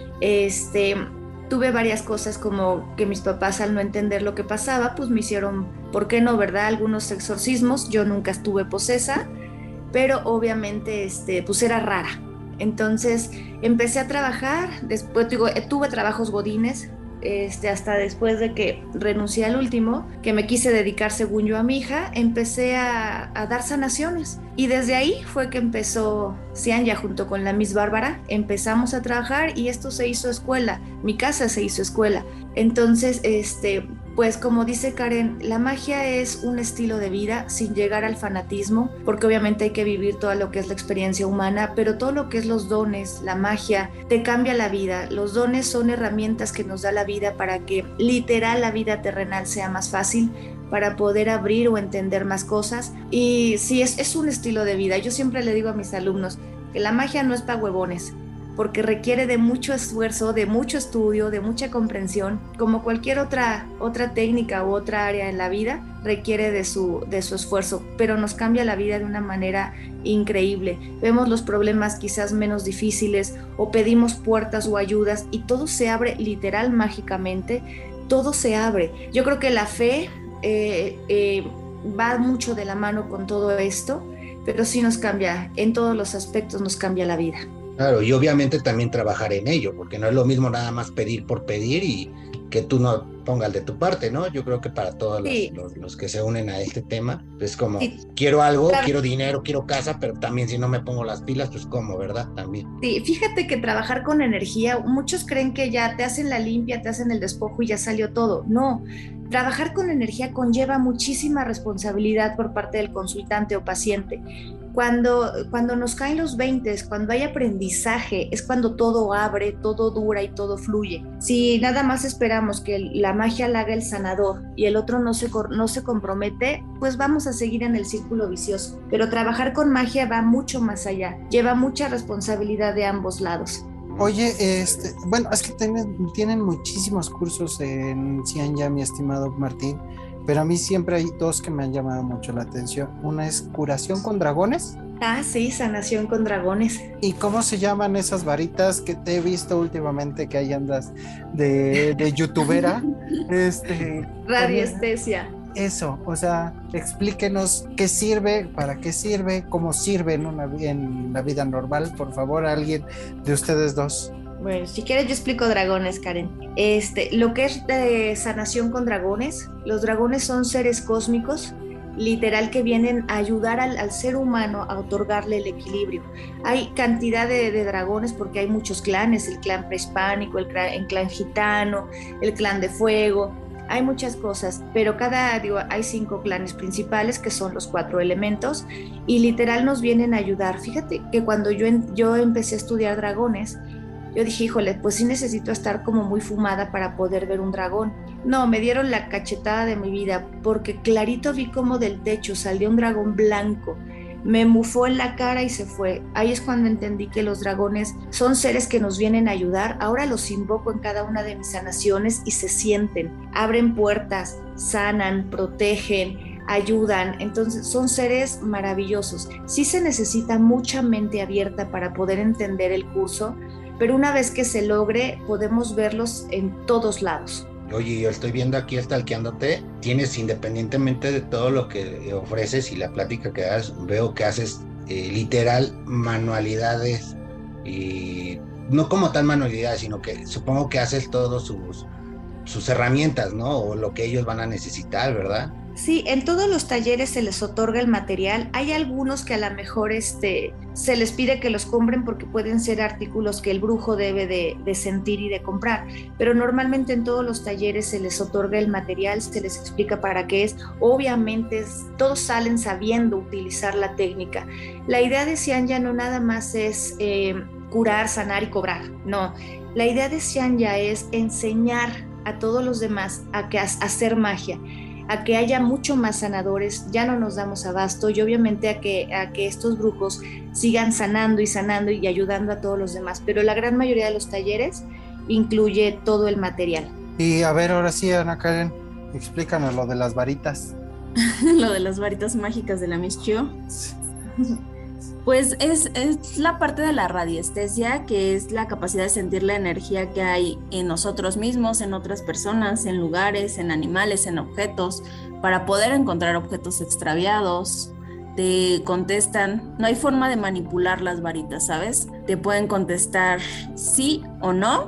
Este, tuve varias cosas como que mis papás, al no entender lo que pasaba, pues me hicieron, ¿por qué no, verdad? Algunos exorcismos. Yo nunca estuve posesa, pero obviamente este, pues era rara. Entonces empecé a trabajar, después digo, tuve trabajos godines, este, hasta después de que renuncié al último, que me quise dedicar según yo a mi hija, empecé a, a dar sanaciones. Y desde ahí fue que empezó Xi'an, ya junto con la Miss Bárbara, empezamos a trabajar y esto se hizo escuela, mi casa se hizo escuela. Entonces, este, pues como dice Karen, la magia es un estilo de vida sin llegar al fanatismo, porque obviamente hay que vivir todo lo que es la experiencia humana, pero todo lo que es los dones, la magia, te cambia la vida. Los dones son herramientas que nos da la vida para que literal la vida terrenal sea más fácil, para poder abrir o entender más cosas. Y sí, es, es un estilo de vida. Yo siempre le digo a mis alumnos que la magia no es para huevones, porque requiere de mucho esfuerzo, de mucho estudio, de mucha comprensión, como cualquier otra, otra técnica u otra área en la vida, requiere de su, de su esfuerzo, pero nos cambia la vida de una manera increíble. Vemos los problemas quizás menos difíciles o pedimos puertas o ayudas y todo se abre literal mágicamente, todo se abre. Yo creo que la fe eh, eh, va mucho de la mano con todo esto, pero sí nos cambia, en todos los aspectos nos cambia la vida. Claro, y obviamente también trabajar en ello, porque no es lo mismo nada más pedir por pedir y que tú no pongas de tu parte, ¿no? Yo creo que para todos sí. los, los, los que se unen a este tema, es como, sí. quiero algo, claro. quiero dinero, quiero casa, pero también si no me pongo las pilas, pues cómo, ¿verdad? También. Sí, fíjate que trabajar con energía, muchos creen que ya te hacen la limpia, te hacen el despojo y ya salió todo. No, trabajar con energía conlleva muchísima responsabilidad por parte del consultante o paciente. Cuando, cuando nos caen los veintes, cuando hay aprendizaje, es cuando todo abre, todo dura y todo fluye. Si nada más esperamos que la magia la haga el sanador y el otro no se, no se compromete, pues vamos a seguir en el círculo vicioso. Pero trabajar con magia va mucho más allá, lleva mucha responsabilidad de ambos lados. Oye, este, bueno, es que tienen, tienen muchísimos cursos en Xi'an ya, mi estimado Martín. Pero a mí siempre hay dos que me han llamado mucho la atención. Una es curación con dragones. Ah, sí, sanación con dragones. ¿Y cómo se llaman esas varitas que te he visto últimamente que ahí andas de, de youtubera? este, Radiestesia. Eso, o sea, explíquenos qué sirve, para qué sirve, cómo sirve en, una, en la vida normal, por favor, alguien de ustedes dos. Bueno, si quieres yo explico dragones, Karen. Este, lo que es de sanación con dragones, los dragones son seres cósmicos, literal, que vienen a ayudar al, al ser humano a otorgarle el equilibrio. Hay cantidad de, de dragones porque hay muchos clanes, el clan prehispánico, el clan, el clan gitano, el clan de fuego, hay muchas cosas, pero cada, digo, hay cinco clanes principales que son los cuatro elementos y literal nos vienen a ayudar. Fíjate que cuando yo, yo empecé a estudiar dragones, yo dije, híjole, pues sí necesito estar como muy fumada para poder ver un dragón. No, me dieron la cachetada de mi vida, porque clarito vi como del techo salió un dragón blanco. Me mufó en la cara y se fue. Ahí es cuando entendí que los dragones son seres que nos vienen a ayudar. Ahora los invoco en cada una de mis sanaciones y se sienten. Abren puertas, sanan, protegen, ayudan, entonces son seres maravillosos. Sí se necesita mucha mente abierta para poder entender el curso, pero una vez que se logre podemos verlos en todos lados. Oye, yo estoy viendo aquí stalkeándote, tienes independientemente de todo lo que ofreces y la plática que das, veo que haces eh, literal manualidades y no como tal manualidades, sino que supongo que haces todos sus, sus herramientas, ¿no? O lo que ellos van a necesitar, ¿verdad? Sí, en todos los talleres se les otorga el material. Hay algunos que a lo mejor este, se les pide que los compren porque pueden ser artículos que el brujo debe de, de sentir y de comprar, pero normalmente en todos los talleres se les otorga el material, se les explica para qué es. Obviamente es, todos salen sabiendo utilizar la técnica. La idea de Xian Ya no nada más es eh, curar, sanar y cobrar, no. La idea de Xian Ya es enseñar a todos los demás a, que, a hacer magia, a que haya mucho más sanadores, ya no nos damos abasto, y obviamente a que, a que estos brujos sigan sanando y sanando y ayudando a todos los demás, pero la gran mayoría de los talleres incluye todo el material. Y a ver, ahora sí, Ana Karen, explícanos lo de las varitas. Lo de las varitas mágicas de la Miss Chio. Pues es, es la parte de la radiestesia, que es la capacidad de sentir la energía que hay en nosotros mismos, en otras personas, en lugares, en animales, en objetos, para poder encontrar objetos extraviados. Te contestan, no hay forma de manipular las varitas, ¿sabes? Te pueden contestar sí o no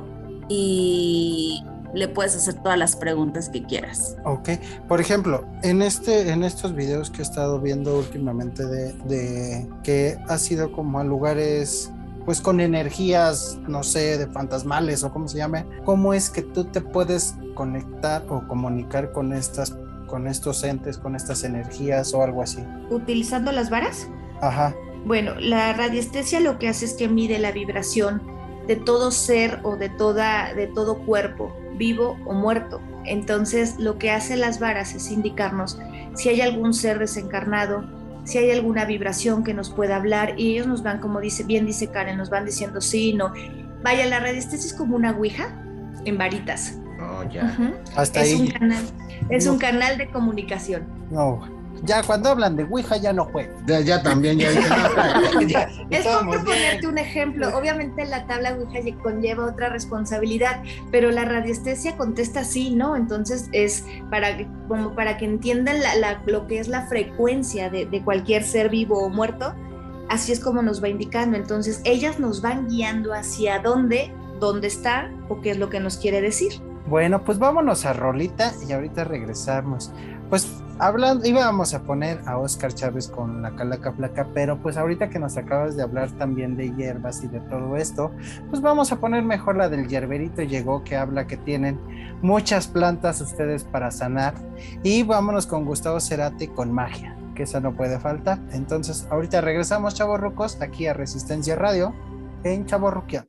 y le puedes hacer todas las preguntas que quieras. Ok, por ejemplo, en este, en estos videos que he estado viendo últimamente de, de que has ido como a lugares pues con energías, no sé, de fantasmales o como se llame, ¿cómo es que tú te puedes conectar o comunicar con estas, con estos entes, con estas energías o algo así? ¿Utilizando las varas? Ajá. Bueno, la radiestesia lo que hace es que mide la vibración de todo ser o de, toda, de todo cuerpo, vivo o muerto. Entonces lo que hace las varas es indicarnos si hay algún ser desencarnado, si hay alguna vibración que nos pueda hablar, y ellos nos van, como dice, bien dice Karen, nos van diciendo sí, no. Vaya, la radiestesia es como una ouija en varitas. Oh, ya. Uh-huh. Hasta es ahí. Un canal, es no. un canal de comunicación. No, ya cuando hablan de ouija ya no juego. Ya, ya también, ya, ya, ya Es por ponerte un ejemplo. Obviamente la tabla ouija conlleva otra responsabilidad, pero la radiestesia contesta sí, ¿no? Entonces es para que, como para que entiendan la, la, lo que es la frecuencia de, de cualquier ser vivo o muerto. Así es como nos va indicando. Entonces ellas nos van guiando hacia dónde, dónde está o qué es lo que nos quiere decir. Bueno, pues vámonos a rolita y ahorita regresamos. Pues hablando, íbamos a poner a Óscar Chávez con La Calaca Flaca, pero pues ahorita que nos acabas de hablar también de hierbas y de todo esto, pues vamos a poner mejor la del Yerberito Llegó, que habla que tienen muchas plantas ustedes para sanar, y vámonos con Gustavo Cerati con Magia, que esa no puede faltar. Entonces ahorita regresamos, chavorrucos, aquí a Resistencia Radio en Chavorruqueando.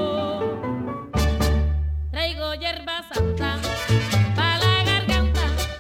Traigo hierba santa pa' la garganta.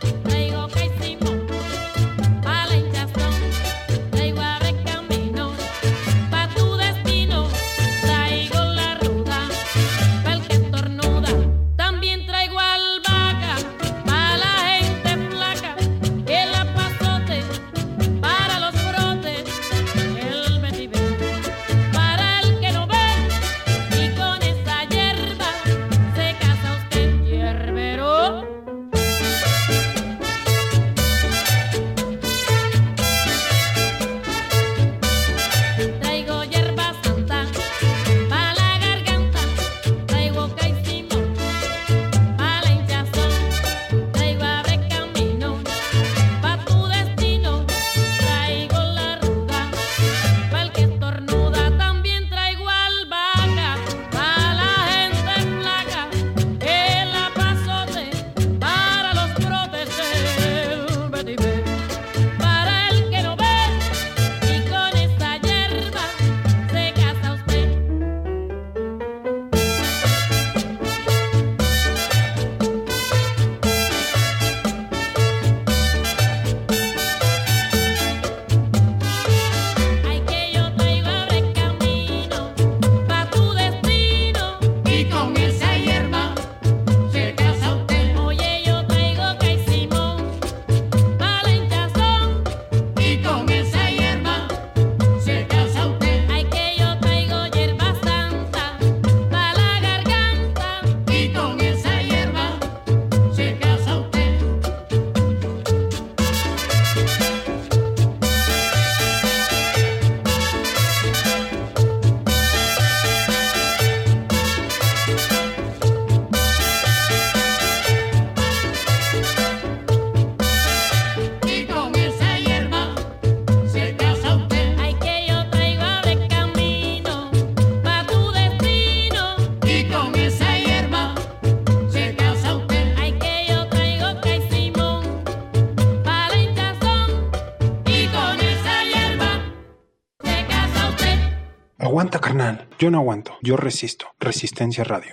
Aguanta, carnal. Yo no aguanto. Yo resisto. Resistencia Radio.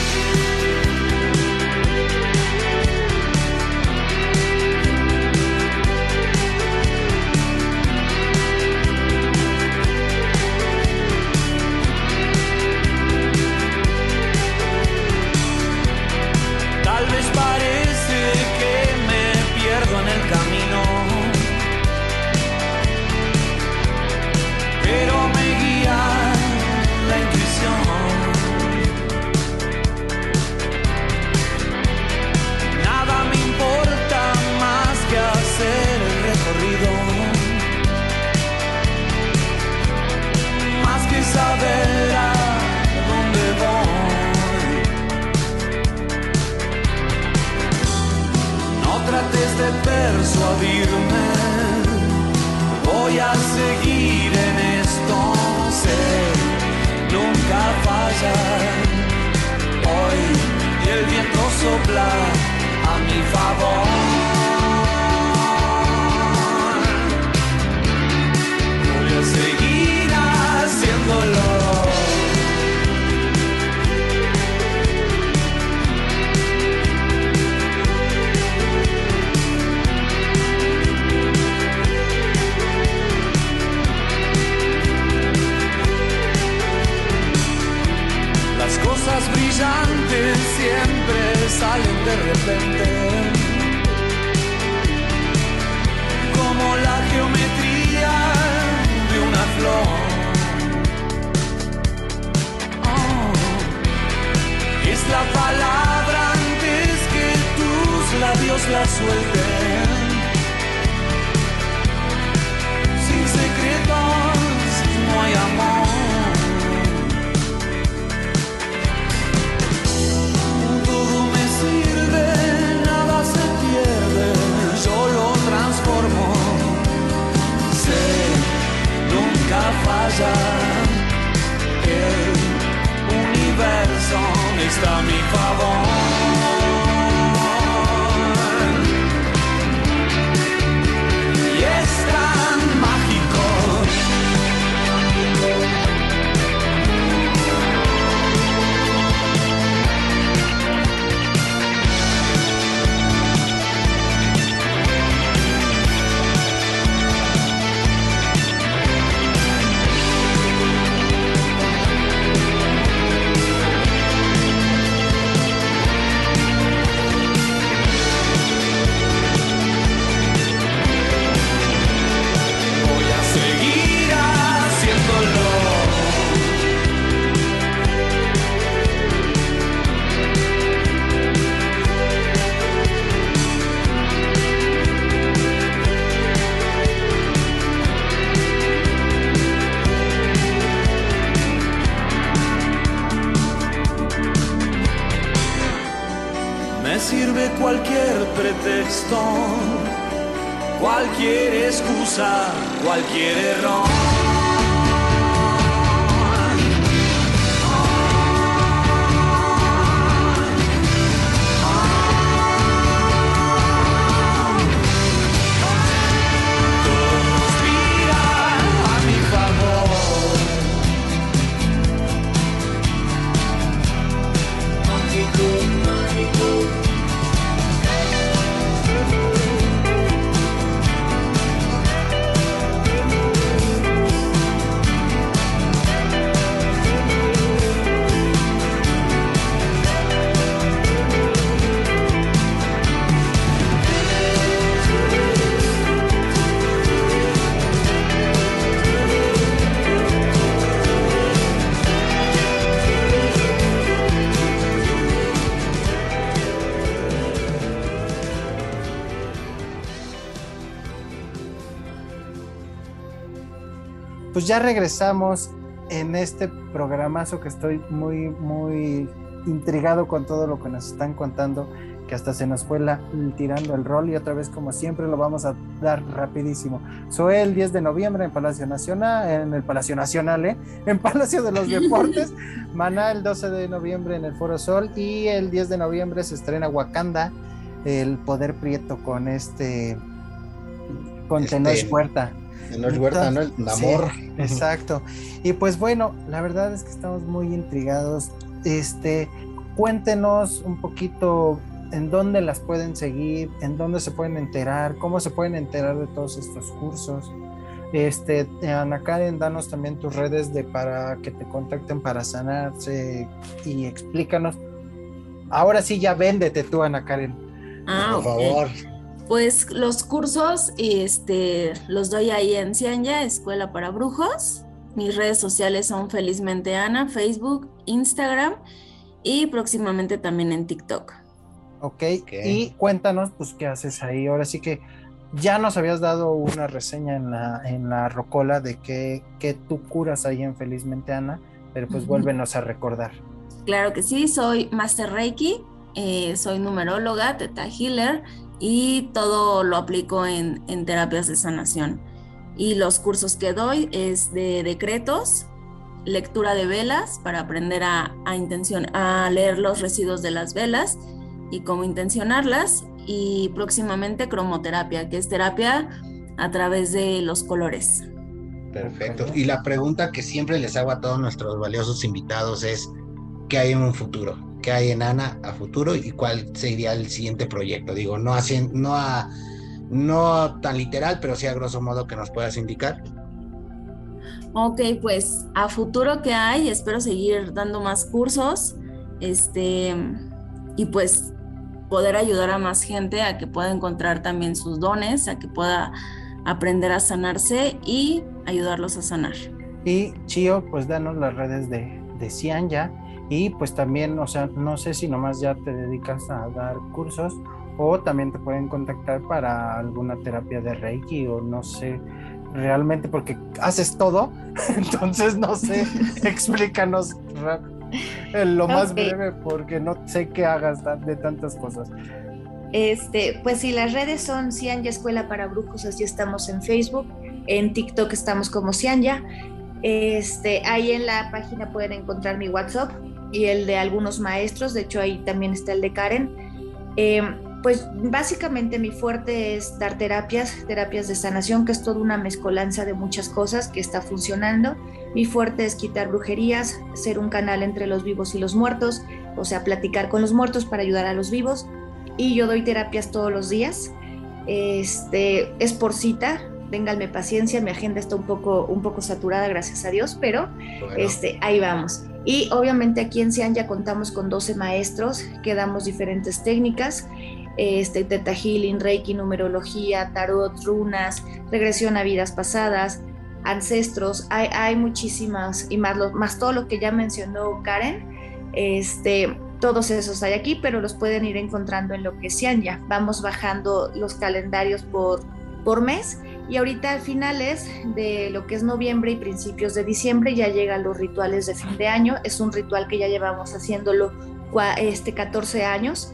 Tal vez parece que me pierdo en el camino, pero me guía la intuición. Nada me importa más que hacer el recorrido, más que saber a dónde voy. No trates de persuadirme, voy a seguir en esto, sé, nunca fallar. Hoy el viento sopla a mi favor. Voy a seguir haciéndolo. Las cosas brillantes siempre salen de repente, como la geometría de una flor. Oh, es la palabra antes que tus labios la suelten. Sin secretos no hay amor. Falla, el universo está a mi favor y es tan mágico. Sirve cualquier pretexto, cualquier excusa, cualquier error. Pues ya regresamos en este programazo que estoy muy, muy intrigado con todo lo que nos están contando, que hasta se nos fue la, tirando el rol y otra vez como siempre lo vamos a dar rapidísimo. Zoé el diez de noviembre en Palacio Nacional, en el Palacio Nacional, ¿eh? En Palacio de los Deportes. Maná el doce de noviembre en el Foro Sol y el diez de noviembre se estrena Wakanda, el Poder Prieto con este, con Este, Tenoch Huerta. Tenoch Huerta, ¿no? El Namor. Sí, exacto. Y pues bueno, la verdad es que estamos muy intrigados. Este, cuéntenos un poquito en dónde las pueden seguir, en dónde se pueden enterar, cómo se pueden enterar de todos estos cursos. Este, Ana Karen, danos también tus redes de para que te contacten para sanarse y explícanos. Ahora sí ya véndete tú, Ana Karen. Ah, Por ok. favor. Pues los cursos este, los doy ahí en Cianya, Escuela para Brujos. Mis redes sociales son Felizmente Ana, Facebook, Instagram y próximamente también en TikTok. Ok, y cuéntanos, pues, qué haces ahí. Ahora sí que ya nos habías dado una reseña en la, en la Rocola de que, que tú curas ahí en Felizmente Ana, pero pues Ujú. vuélvenos a recordar. Claro que sí, soy Master Reiki, eh, soy numeróloga, Theta Healer y todo lo aplico en, en terapias de sanación. Y los cursos que doy es de decretos, lectura de velas para aprender a, a, intención, a leer los residuos de las velas y cómo intencionarlas, y próximamente cromoterapia, que es terapia a través de los colores. Perfecto. Y la pregunta que siempre les hago a todos nuestros valiosos invitados es: ¿qué hay en un futuro? ¿Qué hay en Ana a futuro y cuál sería el siguiente proyecto? Digo, no, así, no, a, no tan literal, pero sí a grosso modo que nos puedas indicar. Ok, pues a futuro que hay, espero seguir dando más cursos, este, y pues poder ayudar a más gente a que pueda encontrar también sus dones, a que pueda aprender a sanarse y ayudarlos a sanar. Y Chío, pues danos las redes de, de Cianya, y pues también, o sea, no sé si nomás ya te dedicas a dar cursos o también te pueden contactar para alguna terapia de Reiki o no sé, realmente porque haces todo, entonces no sé, explícanos lo más Ok. breve porque no sé qué hagas de tantas cosas. Este, pues sí, las redes son Cianya Escuela para Brujos, así estamos en Facebook, en TikTok estamos como Cianya. Este, ahí en la página pueden encontrar mi WhatsApp y el de algunos maestros, de hecho ahí también está el de Karen. Eh, pues básicamente mi fuerte es dar terapias, terapias de sanación, que es toda una mezcolanza de muchas cosas que está funcionando. Mi fuerte es quitar brujerías, ser un canal entre los vivos y los muertos, o sea, platicar con los muertos para ayudar a los vivos. Y yo doy terapias todos los días. Este, es por cita, ténganme paciencia, mi agenda está un poco, un poco saturada, gracias a Dios, pero Bueno. este, ahí vamos. Y obviamente aquí en Cianya contamos con doce maestros que damos diferentes técnicas, este, Theta Healing, Reiki, numerología, tarot, runas, regresión a vidas pasadas, ancestros, hay, hay muchísimas, y más, lo, más todo lo que ya mencionó Karen, este, todos esos hay aquí, pero los pueden ir encontrando en lo que es Cianya. Vamos bajando los calendarios por, por mes, y ahorita al finales de lo que es noviembre y principios de diciembre ya llegan los rituales de fin de año. Es un ritual que ya llevamos haciéndolo este, catorce años,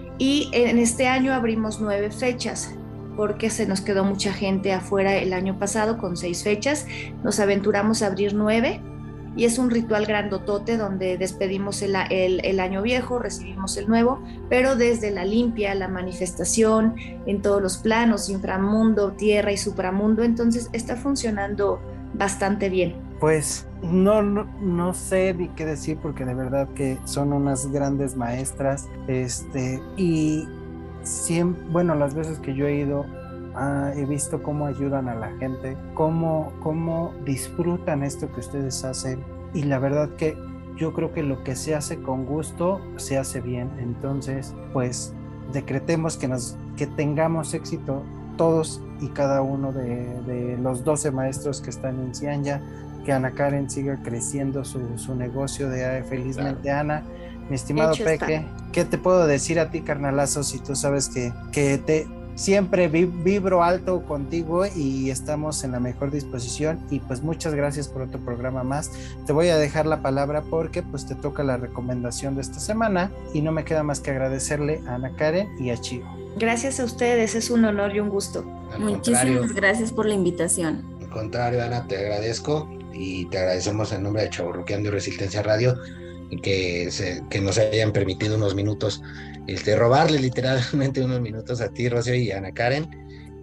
y en este año abrimos nueve fechas porque se nos quedó mucha gente afuera el año pasado con seis fechas. Nos aventuramos a abrir nueve, y es un ritual grandotote donde despedimos el, el, el año viejo, recibimos el nuevo, pero desde la limpia, la manifestación en todos los planos, inframundo, tierra y supramundo. Entonces está funcionando bastante bien. Pues no, no, no sé ni qué decir porque de verdad que son unas grandes maestras, este, y siempre, bueno, las veces que yo he ido, ah, he visto cómo ayudan a la gente, cómo, cómo disfrutan esto que ustedes hacen, y la verdad que yo creo que lo que se hace con gusto se hace bien. Entonces pues decretemos que, nos, que tengamos éxito todos y cada uno de, de los doce maestros que están en Cianya, que Ana Karen siga creciendo su, su negocio de Felizmente Ana. Mi estimado Hecho Peque, está. ¿qué te puedo decir a ti, carnalazo, si tú sabes que, que te siempre vi, vibro alto contigo y estamos en la mejor disposición? Y pues muchas gracias por otro programa más. Te voy a dejar la palabra porque pues te toca la recomendación de esta semana, y no me queda más que agradecerle a Ana Karen y a Chío. Gracias a ustedes, es un honor y un gusto. Al Muchísimas contrario, gracias por la invitación. al contrario, Ana, te agradezco y te agradecemos en nombre de Chavorruqueando y Resistencia Radio y que, se, que nos hayan permitido unos minutos, este, robarle literalmente unos minutos a ti, Rocío, y a Ana Karen.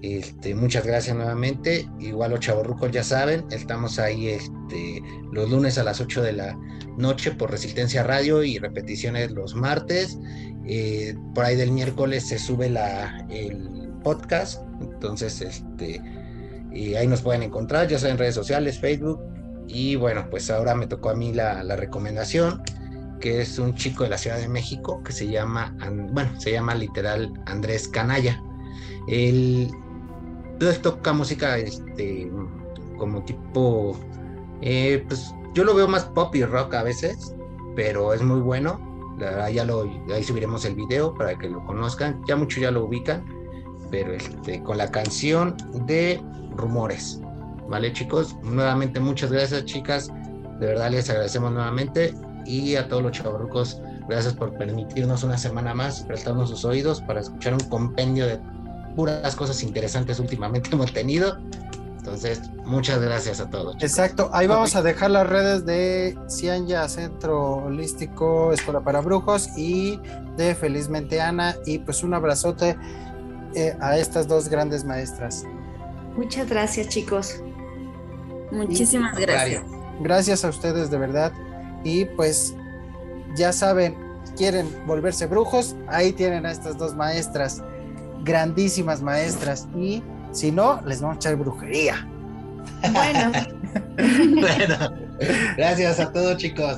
Este, muchas gracias nuevamente. Igual los chavorrucos ya saben, estamos ahí este, los lunes a las ocho de la noche por Resistencia Radio y repeticiones los martes. Eh, por ahí del miércoles se sube la, el podcast, entonces este, y ahí nos pueden encontrar, ya sea en redes sociales, Facebook. Y bueno, pues ahora me tocó a mí la, la recomendación, que es un chico de la Ciudad de México que se llama, bueno, se llama literal Andrés Canalla. Él toca música este, como tipo, eh, pues yo lo veo más pop y rock a veces, pero es muy bueno. La verdad, ya lo, ahí subiremos el video para que lo conozcan, ya muchos ya lo ubican, pero este, con la canción de Rumores. Vale, chicos, nuevamente muchas gracias, chicas, de verdad les agradecemos nuevamente, y a todos los chavorrucos, gracias por permitirnos una semana más, prestarnos sus oídos para escuchar un compendio de puras cosas interesantes últimamente hemos tenido. Entonces, muchas gracias a todos, chicos. Exacto, ahí vamos a dejar las redes de Cianya, Centro Holístico, Escuela para Brujos, y de Felizmente Ana, y pues un abrazote eh, a estas dos grandes maestras. Muchas gracias, chicos. Muchísimas gracias. Gracias a ustedes, de verdad. Y pues ya saben, quieren volverse brujos, ahí tienen a estas dos maestras, grandísimas maestras, y si no, les vamos a echar brujería. Bueno. Bueno, gracias a todos, chicos.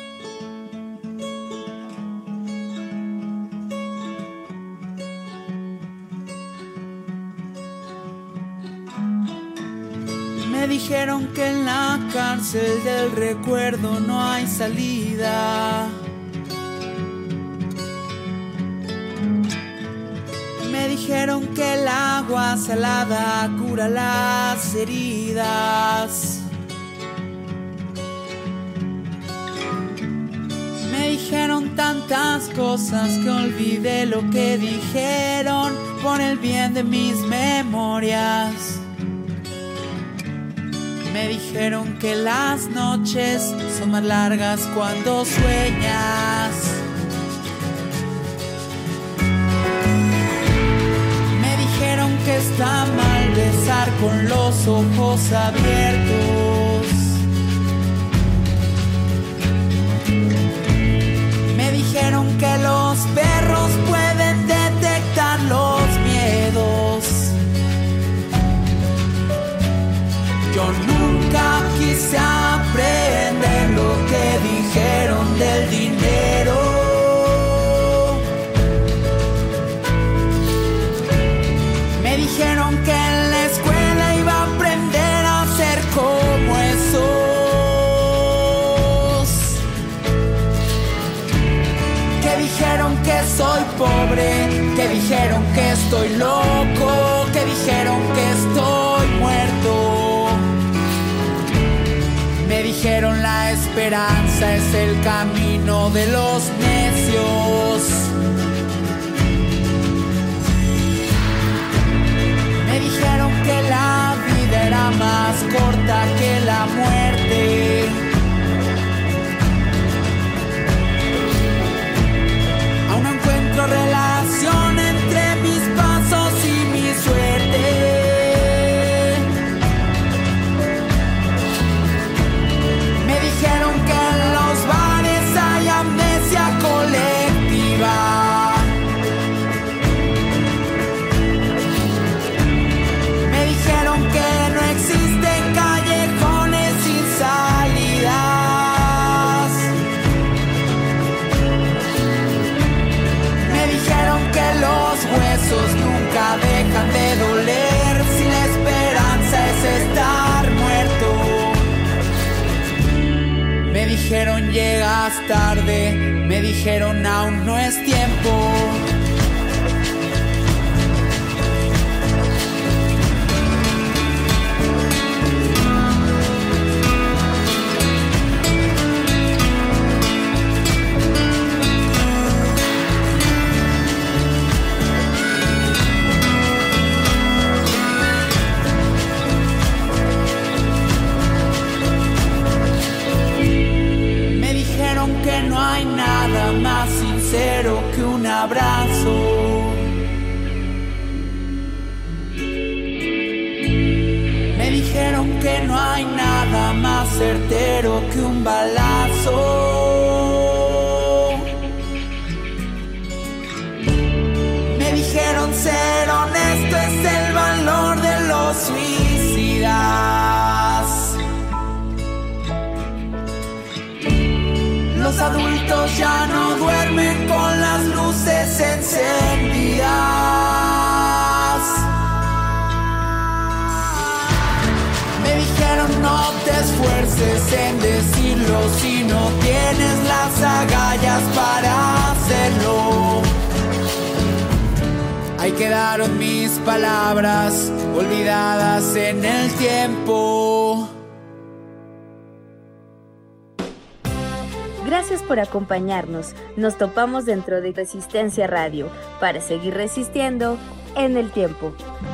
Me dijeron que en la cárcel del recuerdo no hay salida. Me dijeron que el agua salada cura las heridas. Me dijeron tantas cosas que olvidé lo que dijeron por el bien de mis memorias. Me dijeron que las noches son más largas cuando sueñas. Me dijeron que está mal besar con los ojos abiertos. Me dijeron que los perros pueden detectar los miedos. Yo nunca quise aprender lo que dijeron del dinero. Me dijeron que en la escuela iba a aprender a ser como esos. Que dijeron que soy pobre, que dijeron que estoy loco, que dijeron que estoy muerto. Me dijeron la esperanza es el camino de los necios. Me dijeron que la vida era más corta que la muerte. Aún no encuentro relación entre mis pasos y mi suerte. Dijeron que en los bares hay amnesia colectiva. Me dijeron que no existen callejones sin salidas. Me dijeron que los huesos nunca dejan de doler si la esperanza es estar muerto. Me dijeron llegas tarde, me dijeron aún no es tiempo. Que no hay nada más sincero que un abrazo. que no hay nada más certero que un balazo. Me dijeron ser honesto es el valor de los suicidas. Los adultos ya no duermen con las luces encendidas. Me dijeron no te esfuerces en decirlo si no tienes las agallas para hacerlo. Ahí quedaron mis palabras olvidadas en el tiempo. Gracias por acompañarnos. Nos topamos dentro de Resistencia Radio para seguir resistiendo en el tiempo.